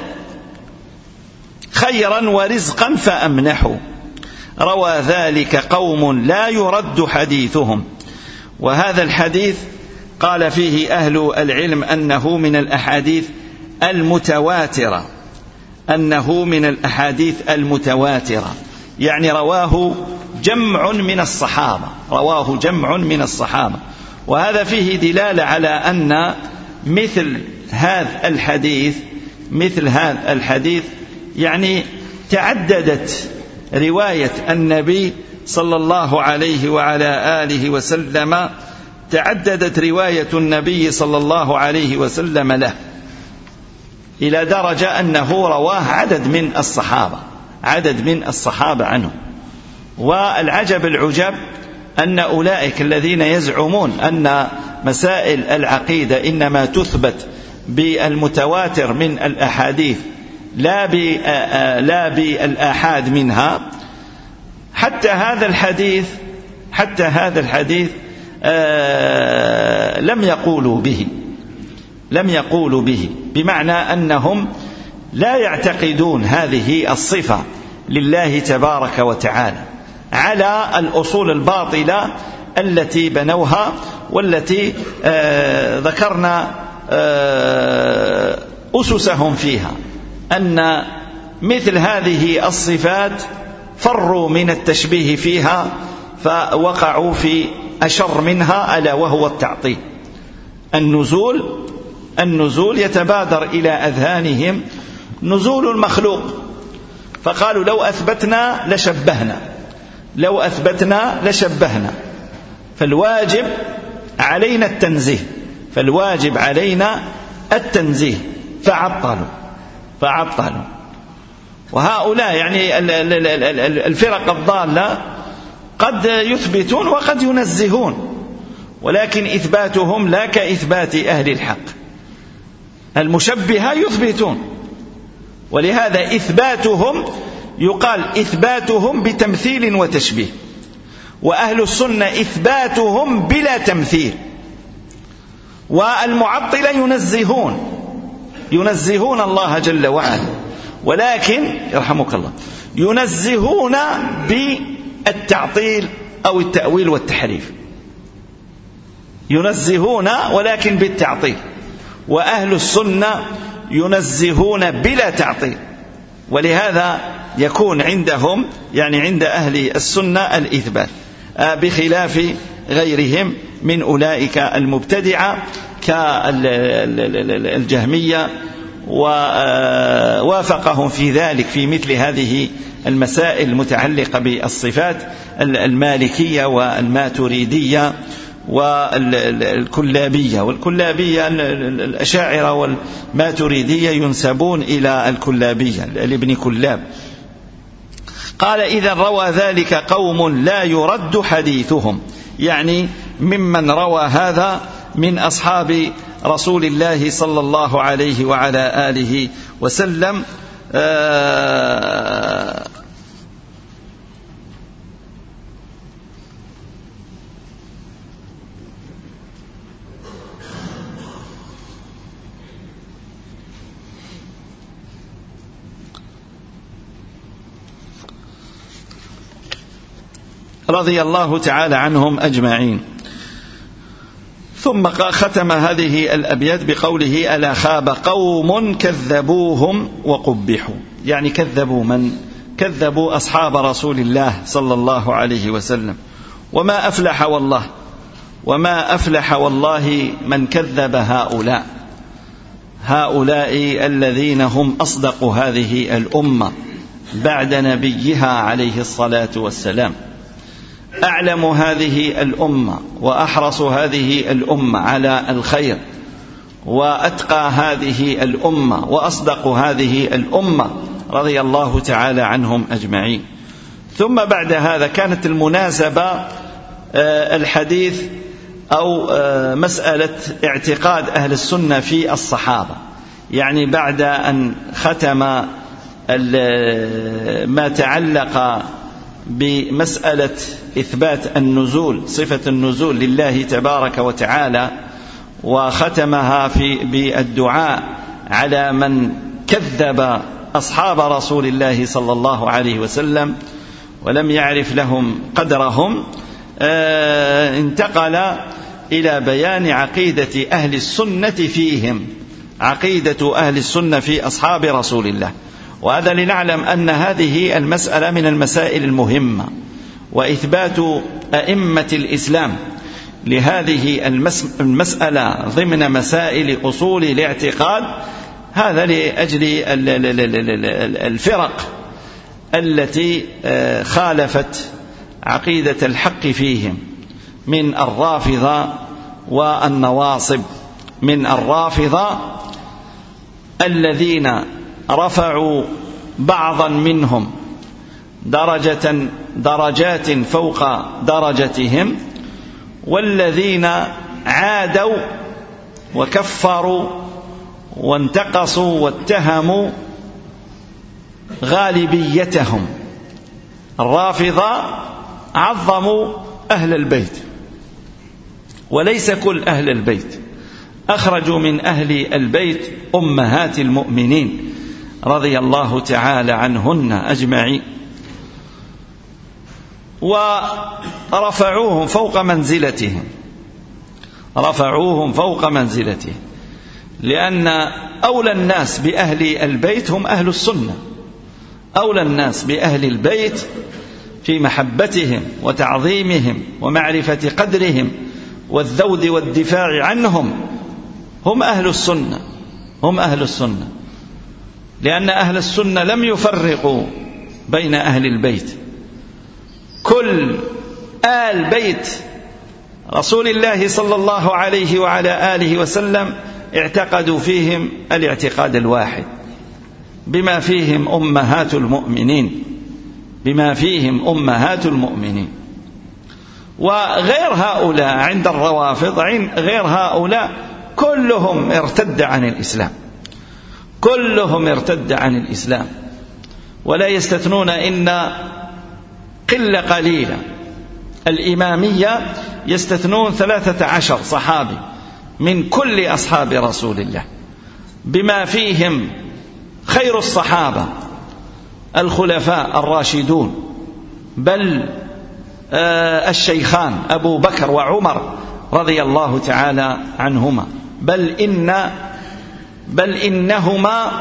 خيرا ورزقا فأمنحه. روى ذلك قوم لا يرد حديثهم. وهذا الحديث قال فيه أهل العلم أنه من الأحاديث المتواترة، يعني رواه جمع من الصحابة. وهذا فيه دلالة على أن مثل هذا الحديث يعني تعددت رواية النبي صلى الله عليه وعلى آله وسلم، تعددت رواية النبي صلى الله عليه وسلم له، إلى درجة أنه رواه عدد من الصحابة عنه. والعجب العجب أن أولئك الذين يزعمون أن مسائل العقيدة إنما تثبت بالمتواتر من الأحاديث لا بالآحاد منها، حتى هذا الحديث لم يقولوا به، بمعنى أنهم لا يعتقدون هذه الصفة لله تبارك وتعالى على الأصول الباطلة التي بنوها، والتي ذكرنا أسسهم فيها، أن مثل هذه الصفات فروا من التشبيه فيها فوقعوا في أشر منها، ألا وهو التعطيل. النزول يتبادر إلى أذهانهم نزول المخلوق، فقالوا لو أثبتنا لشبهنا، فالواجب علينا التنزيه، فعطلوا. وهؤلاء يعني الفرق الضالة قد يثبتون وقد ينزهون، ولكن إثباتهم لا كإثبات أهل الحق. المشبهة يثبتون، ولهذا إثباتهم يقال إثباتهم بتمثيل وتشبيه، وأهل السنة إثباتهم بلا تمثيل. والمعطلة ينزهون الله جل وعلا، ولكن يرحمك الله ينزهون بالتعطيل أو التأويل والتحريف، ينزهون ولكن بالتعطيل. وأهل السنة ينزهون بلا تعطيل، ولهذا يكون عندهم يعني عند أهل السنة الإثبات، بخلاف غيرهم من أولئك المبتدعة كالجهمية، ووافقهم في ذلك في مثل هذه المسائل المتعلقة بالصفات المالكية والماتريدية والكلابية. والكلابية الأشاعرة والماتريدية ينسبون إلى الكلابية لابن كلاب. قال: إذا روى ذلك قوم لا يرد حديثهم، يعني ممن روى هذا من أصحاب رسول الله صلى الله عليه وعلى آله وسلم. رضي الله تعالى عنهم أجمعين. ثم ختم هذه الأبيات بقوله: ألا خاب قوم كذبوهم وقبحوا، يعني كذبوا من؟ كذبوا أصحاب رسول الله صلى الله عليه وسلم. وما أفلح والله من كذب هؤلاء الذين هم أصدق هذه الأمة بعد نبيها عليه الصلاة والسلام، أعلم هذه الأمة وأحرص هذه الأمة على الخير، وأتقى هذه الأمة وأصدق هذه الأمة، رضي الله تعالى عنهم أجمعين. ثم بعد هذا كانت المناسبة الحديث أو مسألة اعتقاد أهل السنة في الصحابة، يعني بعد أن ختم ما تعلق بمسألة إثبات النزول، صفة النزول لله تبارك وتعالى، وختمها بالدعاء على من كذب أصحاب رسول الله صلى الله عليه وسلم ولم يعرف لهم قدرهم، انتقل إلى بيان عقيدة أهل السنة فيهم، عقيدة أهل السنة في أصحاب رسول الله. وهذا لنعلم أن هذه المسألة من المسائل المهمة، وإثبات أئمة الإسلام لهذه المسألة ضمن مسائل أصول الاعتقاد، هذا لأجل الفرق التي خالفت عقيدة الحق فيهم من الرافضة والنواصب. من الرافضة الذين رفعوا بعضا منهم درجات فوق درجتهم، والذين عادوا وكفروا وانتقصوا واتهموا غالبيتهم. الرافضة عظموا أهل البيت، وليس كل أهل البيت، أخرجوا من أهل البيت أمهات المؤمنين رضي الله تعالى عنهن أجمعين، ورفعوهم فوق منزلتهم، رفعوهم فوق منزلتهم، لأن أولى الناس بأهل البيت هم أهل السنة، أولى الناس بأهل البيت في محبتهم وتعظيمهم ومعرفة قدرهم والذود والدفاع عنهم هم أهل السنة، هم أهل السنة، لأن أهل السنة لم يفرقوا بين أهل البيت، كل آل بيت رسول الله صلى الله عليه وعلى آله وسلم اعتقدوا فيهم الاعتقاد الواحد، بما فيهم أمهات المؤمنين، بما فيهم أمهات المؤمنين. وغير هؤلاء عند الروافض، غير هؤلاء كلهم ارتد عن الإسلام، كلهم ارتد عن الإسلام، ولا يستثنون إن قلة قليلة. الإمامية يستثنون 13 صحابي من كل أصحاب رسول الله، بما فيهم خير الصحابة الخلفاء الراشدون، بل الشيخان أبو بكر وعمر رضي الله تعالى عنهما، بل إنهما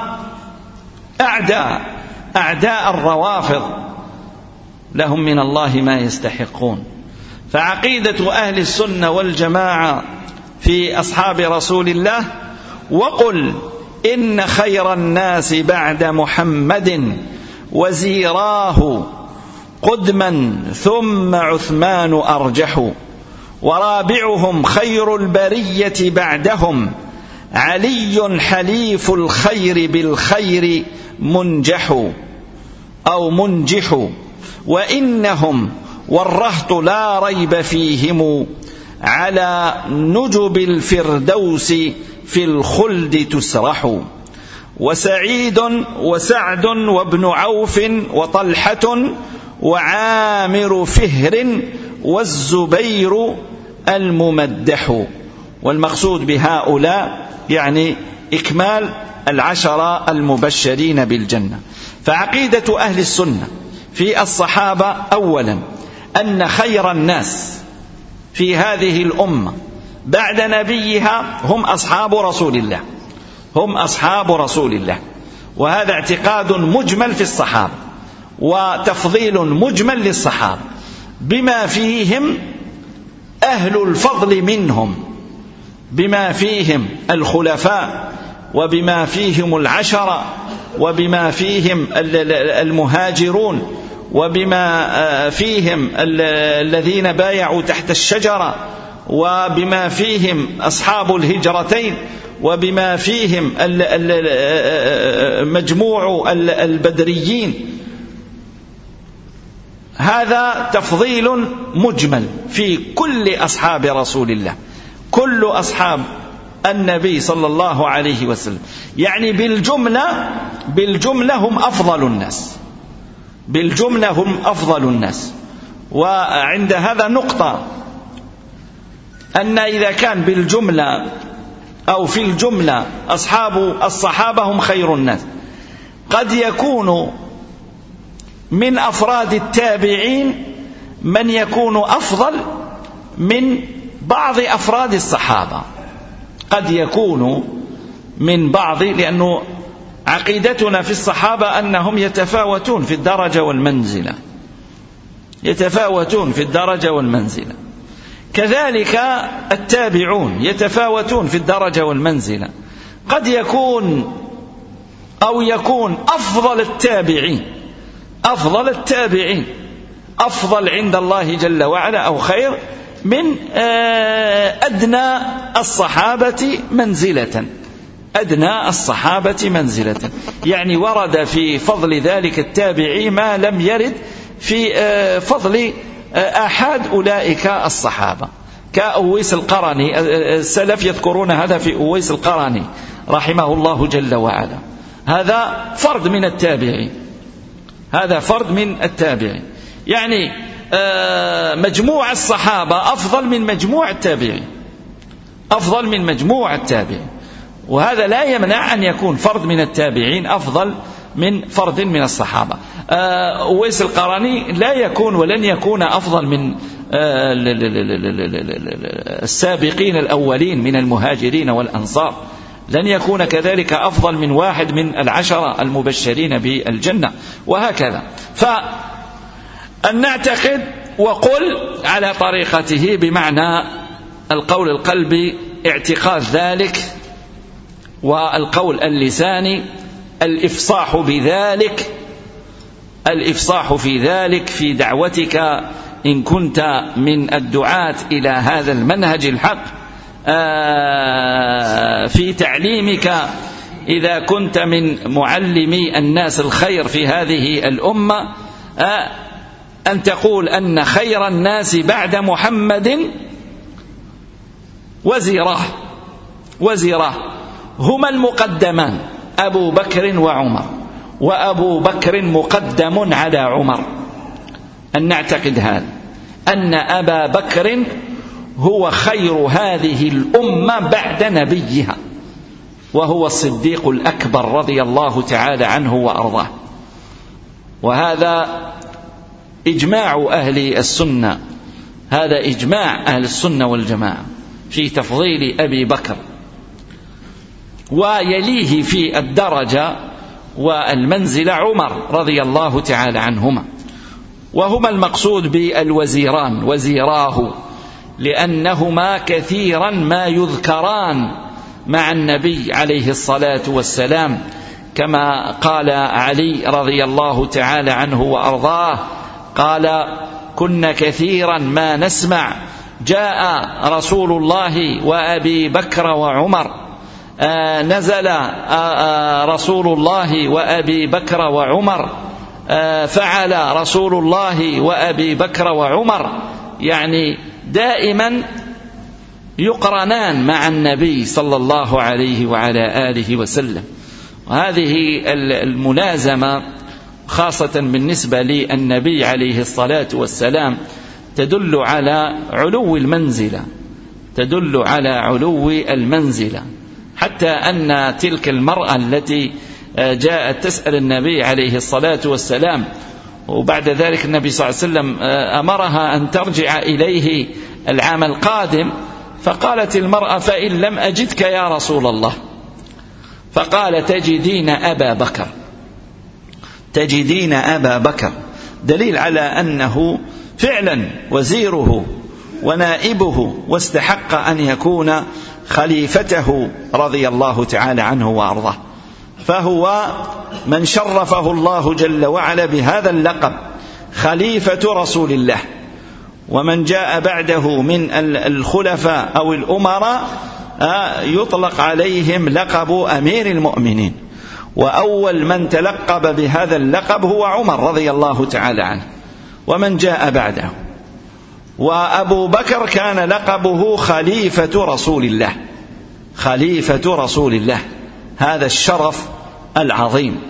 أعداء الروافض لهم من الله ما يستحقون. فعقيدة أهل السنة والجماعة في أصحاب رسول الله: وقل إن خير الناس بعد محمد وزيراه قدما ثم عثمان أرجح، ورابعهم خير البرية بعدهم علي حليف الخير بالخير منجح أو منجح، وإنهم والرهط لا ريب فيهم على نجب الفردوس في الخلد تسرح. وسعيد وسعد وابن عوف وطلحة وعامر فهر والزبير الممدح. والمقصود بهؤلاء يعني إكمال العشرة المبشرين بالجنة. فعقيدة أهل السنة في الصحابة أولا أن خير الناس في هذه الأمة بعد نبيها هم أصحاب رسول الله، هم أصحاب رسول الله. وهذا اعتقاد مجمل في الصحابة وتفضيل مجمل للصحابة، بما فيهم أهل الفضل منهم، بما فيهم الخلفاء، وبما فيهم العشرة، وبما فيهم المهاجرون، وبما فيهم الذين بايعوا تحت الشجرة، وبما فيهم أصحاب الهجرتين، وبما فيهم مجموع البدريين. هذا تفضيل مجمل في كل أصحاب رسول الله، كل أصحاب النبي صلى الله عليه وسلم، يعني بالجملة هم أفضل الناس، بالجملة هم أفضل الناس. وعند هذا نقطة، أن إذا كان بالجملة أو في الجملة أصحاب الصحابة هم خير الناس، قد يكون من أفراد التابعين من يكون أفضل من بعض أفراد الصحابة، قد يكون من بعض، لأنه عقيدتنا في الصحابة أنهم يتفاوتون في الدرجة والمنزلة، يتفاوتون في الدرجة والمنزلة. كذلك التابعون يتفاوتون في الدرجة والمنزلة، قد يكون أو يكون أفضل التابعين، أفضل التابعين أفضل عند الله جل وعلا أو خير من أدنى الصحابة منزلة، أدنى الصحابة منزلة. يعني ورد في فضل ذلك التابعي ما لم يرد في فضل أحد أولئك الصحابة، كأويس القرني. السلف يذكرون هذا في أويس القرني رحمه الله جل وعلا، هذا فرد من التابعين، هذا فرد من التابعين. يعني مجموع الصحابة أفضل من مجموع التابعين، أفضل من مجموع التابعين. وهذا لا يمنع أن يكون فرد من التابعين أفضل من فرد من الصحابة. أويس القرني لا يكون ولن يكون أفضل من السابقين الأولين من المهاجرين والأنصار، لن يكون كذلك أفضل من واحد من العشرة المبشرين بالجنة، وهكذا. فأن نعتقد وقل على طريقته بمعنى القول القلبي اعتقاد ذلك، والقول اللساني الإفصاح بذلك، الإفصاح في ذلك في دعوتك إن كنت من الدعاة إلى هذا المنهج الحق، في تعليمك إذا كنت من معلمي الناس الخير في هذه الأمة، أن تقول أن خير الناس بعد محمد وزيراه هما المقدمان أبو بكر وعمر، وأبو بكر مقدم على عمر. أن نعتقد هذا، أن أبا بكر هو خير هذه الأمة بعد نبيها، وهو الصديق الأكبر رضي الله تعالى عنه وأرضاه. وهذا إجماع أهل السنة، هذا إجماع أهل السنة والجماعة في تفضيل أبي بكر، ويليه في الدرجة والمنزلة عمر رضي الله تعالى عنهما. وهما المقصود بالوزيران، وزيراه لأنهما كثيرا ما يذكران مع النبي عليه الصلاة والسلام، كما قال علي رضي الله تعالى عنه وأرضاه قال: كنا كثيرا ما نسمع جاء رسول الله وأبي بكر وعمر، نزل رسول الله وأبي بكر وعمر، فعل رسول الله وأبي بكر وعمر، يعني دائما يقرنان مع النبي صلى الله عليه وعلى آله وسلم. وهذه الملازمة خاصة بالنسبة للنبي عليه الصلاة والسلام تدل على علو المنزلة، تدل على علو المنزلة، حتى أن تلك المرأة التي جاءت تسأل النبي عليه الصلاة والسلام، وبعد ذلك النبي صلى الله عليه وسلم أمرها أن ترجع إليه العام القادم، فقالت المرأة: فإن لم أجدك يا رسول الله؟ فقال: تجدين أبا بكر، تجدين أبا بكر، دليل على أنه فعلا وزيره ونائبه، واستحق أن يكون خليفته رضي الله تعالى عنه وأرضاه. فهو من شرفه الله جل وعلا بهذا اللقب خليفة رسول الله. ومن جاء بعده من الخلفاء أو الأمراء يطلق عليهم لقب أمير المؤمنين، وأول من تلقب بهذا اللقب هو عمر رضي الله تعالى عنه، ومن جاء بعده. وأبو بكر كان لقبه خليفة رسول الله، خليفة رسول الله، هذا الشرف العظيم.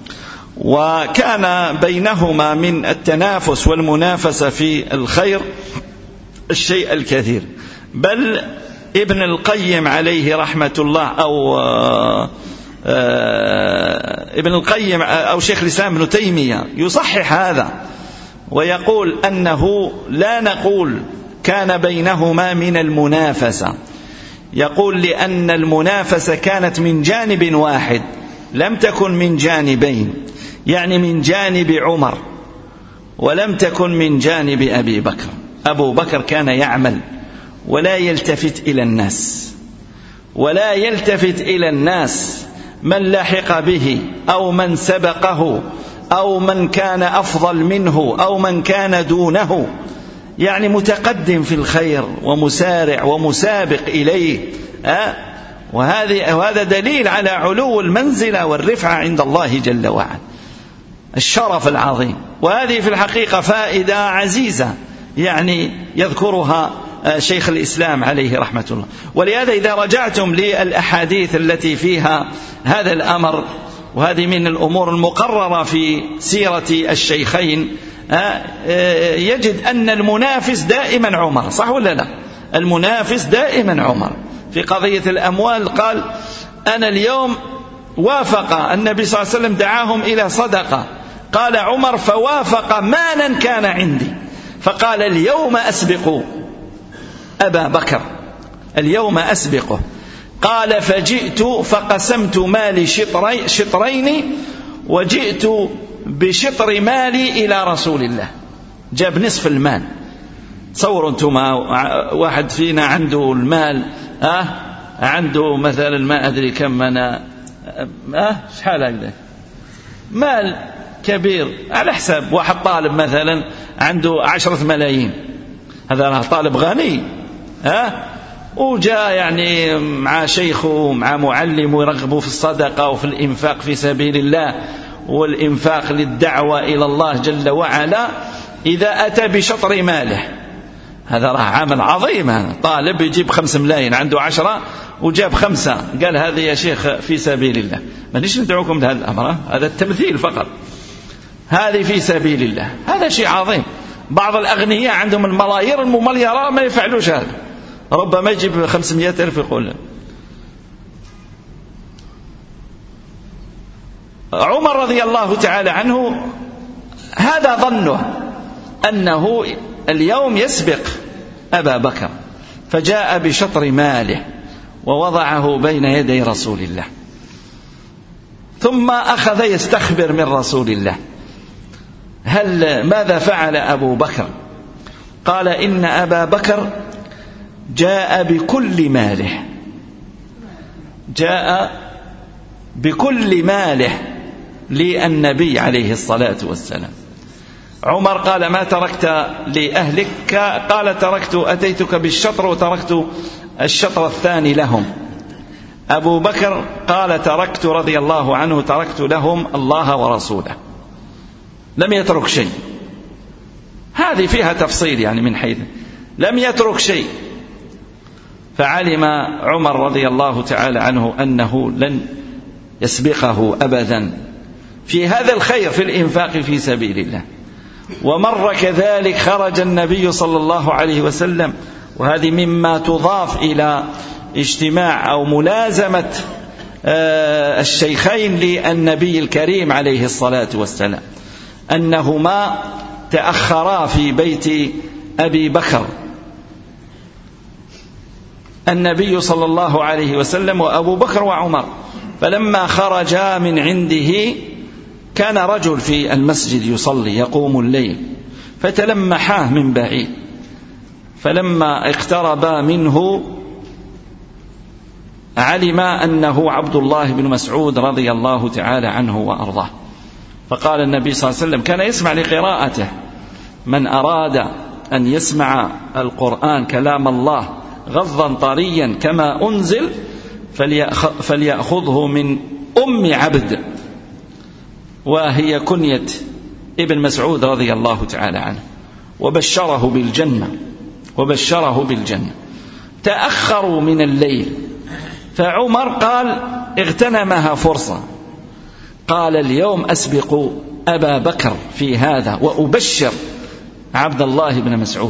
وكان بينهما من التنافس والمنافسة في الخير الشيء الكثير، بل ابن القيم عليه رحمة الله ابن القيم أو شيخ الإسلام ابن تيمية يصحح هذا ويقول أنه لا نقول كان بينهما من المنافسة، يقول لأن المنافسة كانت من جانب واحد لم تكن من جانبين، يعني من جانب عمر ولم تكن من جانب أبي بكر. أبو بكر كان يعمل ولا يلتفت إلى الناس، ولا يلتفت إلى الناس من لحق به أو من سبقه أو من كان أفضل منه أو من كان دونه، يعني متقدم في الخير ومسارع ومسابق إليه. وهذا دليل على علو المنزلة والرفعة عند الله جل وعلا، الشرف العظيم. وهذه في الحقيقة فائدة عزيزة يعني يذكرها شيخ الإسلام عليه رحمة الله. ولهذا إذا رجعتم للأحاديث التي فيها هذا الأمر، وهذه من الأمور المقررة في سيرة الشيخين، يجد أن المنافس دائما عمر، صح ولا لا؟ المنافس دائما عمر. في قضية الأموال قال: أنا اليوم وافق النبي صلى الله عليه وسلم دعاهم إلى صدقة، قال عمر: فوافق مالا كان عندي، فقال: اليوم أسبق أبا بكر، اليوم أسبقه. قال: فجئت فقسمت مالي شطرين، وجئت بشطر مالي إلى رسول الله، جاب نصف المال. تصوروا أنتم واحد فينا عنده المال، عنده مثلا ما أدري كم أنا شحال هكذا مال كبير، على حساب واحد طالب مثلا عنده 10 ملايين، هذا طالب غني، وجاء يعني مع شيخه مع معلم يرغبه في الصدقة وفي الإنفاق في سبيل الله والإنفاق للدعوة إلى الله جل وعلا، إذا أتى بشطر ماله، هذا راه عمل عظيم. هذا طالب يجيب 5 ملايين، عنده 10 وجاب 5، قال: هذا يا شيخ في سبيل الله. ما نيش ندعوكم لهذا الأمر، هذا التمثيل فقط، هذه في سبيل الله، هذا شيء عظيم. بعض الأغنياء عندهم الملايير الممليرة ما يفعلوش هذا، ربما يجيب 500,000 يقول. عمر رضي الله تعالى عنه هذا ظنه أنه اليوم يسبق أبا بكر، فجاء بشطر ماله ووضعه بين يدي رسول الله، ثم أخذ يستخبر من رسول الله: ماذا فعل أبو بكر؟ قال: إن أبا بكر جاء بكل ماله، جاء بكل ماله للنبي عليه الصلاة والسلام. عمر قال: ما تركت لأهلك؟ قال: أتيتك بالشطر وتركت الشطر الثاني لهم. أبو بكر قال: تركت رضي الله عنه تركت لهم الله ورسوله، لم يترك شيء. هذه فيها تفصيل يعني من حيث لم يترك شيء. فعلم عمر رضي الله تعالى عنه أنه لن يسبقه أبدا في هذا الخير في الإنفاق في سبيل الله. ومر كذلك خرج النبي صلى الله عليه وسلم، وهذه مما تضاف إلى اجتماع أو ملازمة الشيخين للنبي الكريم عليه الصلاة والسلام، أنهما تأخرا في بيت أبي بكر، النبي صلى الله عليه وسلم وأبو بكر وعمر. فلما خرجا من عنده كان رجل في المسجد يصلي يقوم الليل، فتلمحاه من بعيد، فلما اقتربا منه علم أنه عبد الله بن مسعود رضي الله تعالى عنه وأرضاه. فقال النبي صلى الله عليه وسلم، كان يسمع لقراءته: من أراد أن يسمع القرآن كلام الله غضا طريا كما أنزل فليأخذه من أم عبد، وهي كنية ابن مسعود رضي الله تعالى عنه، وبشره بالجنة. تأخروا من الليل، فعمر قال: اغتنمها فرصة، قال: اليوم أسبق أبا بكر في هذا وأبشر عبد الله بن مسعود.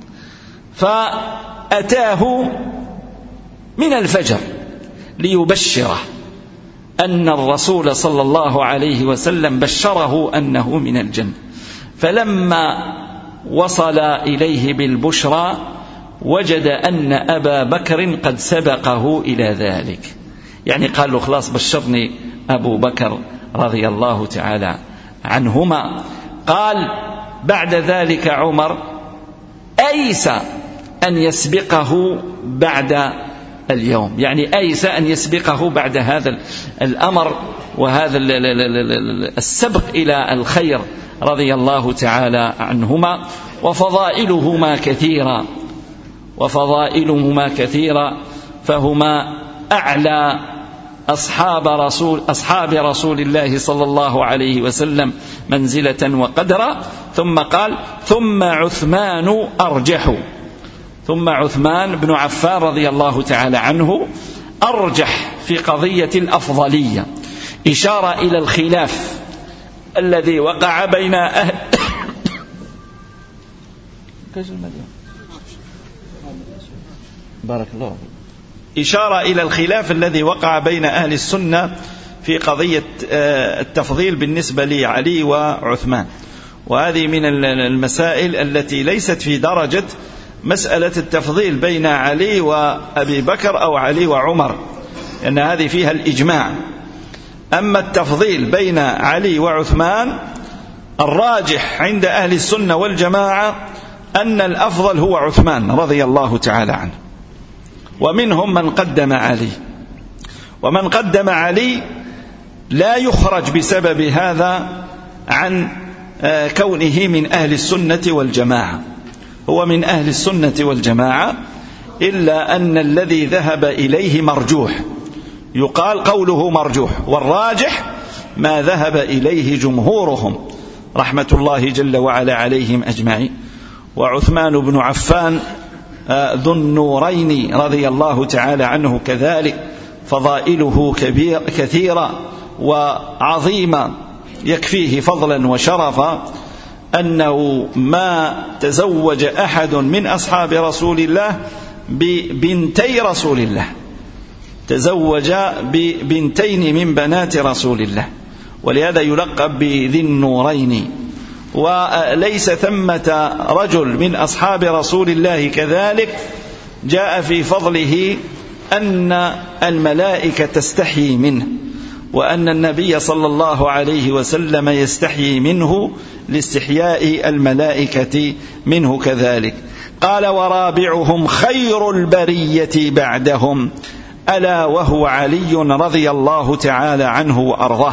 فأتاه من الفجر ليبشره أن الرسول صلى الله عليه وسلم بشره أنه من الجنة. فلما وصل إليه بالبشرى وجد أن أبا بكر قد سبقه إلى ذلك، يعني قال له: خلاص بشرني أبو بكر رضي الله تعالى عنهما. قال بعد ذلك عمر: أيس أن يسبقه بعد اليوم، يعني أيس أن يسبقه بعد هذا الأمر وهذا السبق إلى الخير رضي الله تعالى عنهما. وفضائلهما كثيرة، فهما أعلى أصحاب رسول الله صلى الله عليه وسلم منزلة وقدرا. ثم قال: ثم عثمان أرجح، ثم عثمان بن عفان رضي الله تعالى عنه أرجح في قضية الأفضلية، إشارة إلى الخلاف الذي وقع بين إشارة إلى الخلاف الذي وقع بين أهل السنة في قضية التفضيل بالنسبة لعلي وعثمان. وهذه من المسائل التي ليست في درجة مسألة التفضيل بين علي وأبي بكر أو علي وعمر، لأن هذه فيها الإجماع. أما التفضيل بين علي وعثمان، الراجح عند أهل السنة والجماعة أن الأفضل هو عثمان رضي الله تعالى عنه، ومنهم من قدم علي، ومن قدم علي لا يخرج بسبب هذا عن كونه من أهل السنة والجماعة، هو من أهل السنة والجماعة، إلا أن الذي ذهب إليه مرجوح، يقال قوله مرجوح، والراجح ما ذهب إليه جمهورهم رحمة الله جل وعلا عليهم أجمعين. وعثمان بن عفان ذو النورين رضي الله تعالى عنه كذلك فضائله كثيرة وعظيمة، يكفيه فضلا وشرفا أنه ما تزوج أحد من أصحاب رسول الله ببنتي رسول الله، تزوج ببنتين من بنات رسول الله، ولهذا يلقب بذي النورين. وليس ثمة رجل من أصحاب رسول الله كذلك جاء في فضله أن الملائكة تستحيي منه، وأن النبي صلى الله عليه وسلم يستحيي منه لاستحياء الملائكة منه كذلك. قال: ورابعهم خير البرية بعدهم، ألا وهو علي رضي الله تعالى عنه وأرضاه،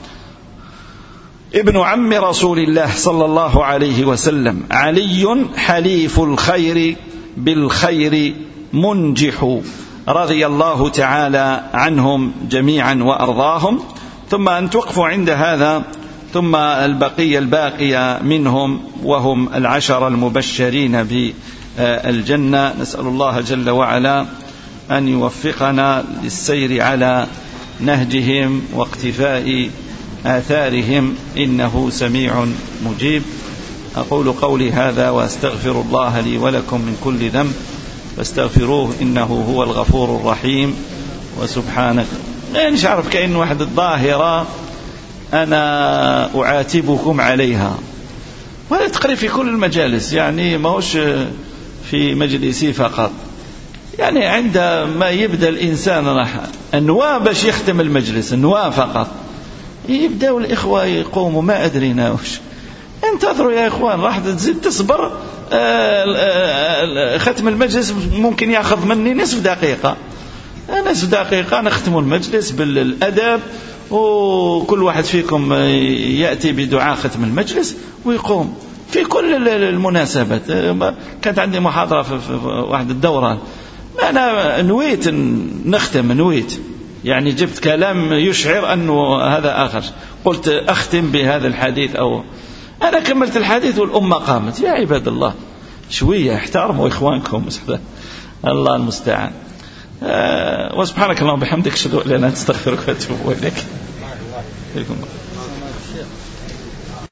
ابن عم رسول الله صلى الله عليه وسلم. علي حليف الخير بالخير منجح، رضي الله تعالى عنهم جميعا وأرضاهم. ثم أن توقفوا عند هذا، ثم الباقية منهم وهم 10 المبشرين بالجنة. نسأل الله جل وعلا أن يوفقنا للسير على نهجهم واقتفاء آثارهم، إنه سميع مجيب. أقول قولي هذا وأستغفر الله لي ولكم من كل ذنب فاستغفروه إنه هو الغفور الرحيم. وسبحانك، يعني مش عارف كأن واحد الظاهرة أنا أعاتبكم عليها، ولا تقريب في كل المجالس، يعني ما هوش في مجلسي فقط. يعني عندما يبدأ الإنسان راح النواه باش يختم المجلس، النواه فقط يبدأوا الإخوة يقوموا، ما أدرينا وش. انتظروا يا إخوان، راح تزيد تصبر. ختم المجلس ممكن يأخذ مني نصف دقيقة نختم المجلس بالأدب، وكل واحد فيكم يأتي بدعاء ختم المجلس ويقوم في كل المناسبات. كانت عندي محاضرة في واحد الدورة، أنا نويت نختم، يعني جبت كلام يشعر أنه هذا آخر، قلت أختم بهذا الحديث، أو أنا كملت الحديث والأمة قامت. يا عباد الله شوية احترموا إخوانكم، الله المستعان. وسبحانك اللهم وبحمدك، أشهد أن لا إله إلا أنت، أستغفرك وأتوب إليك.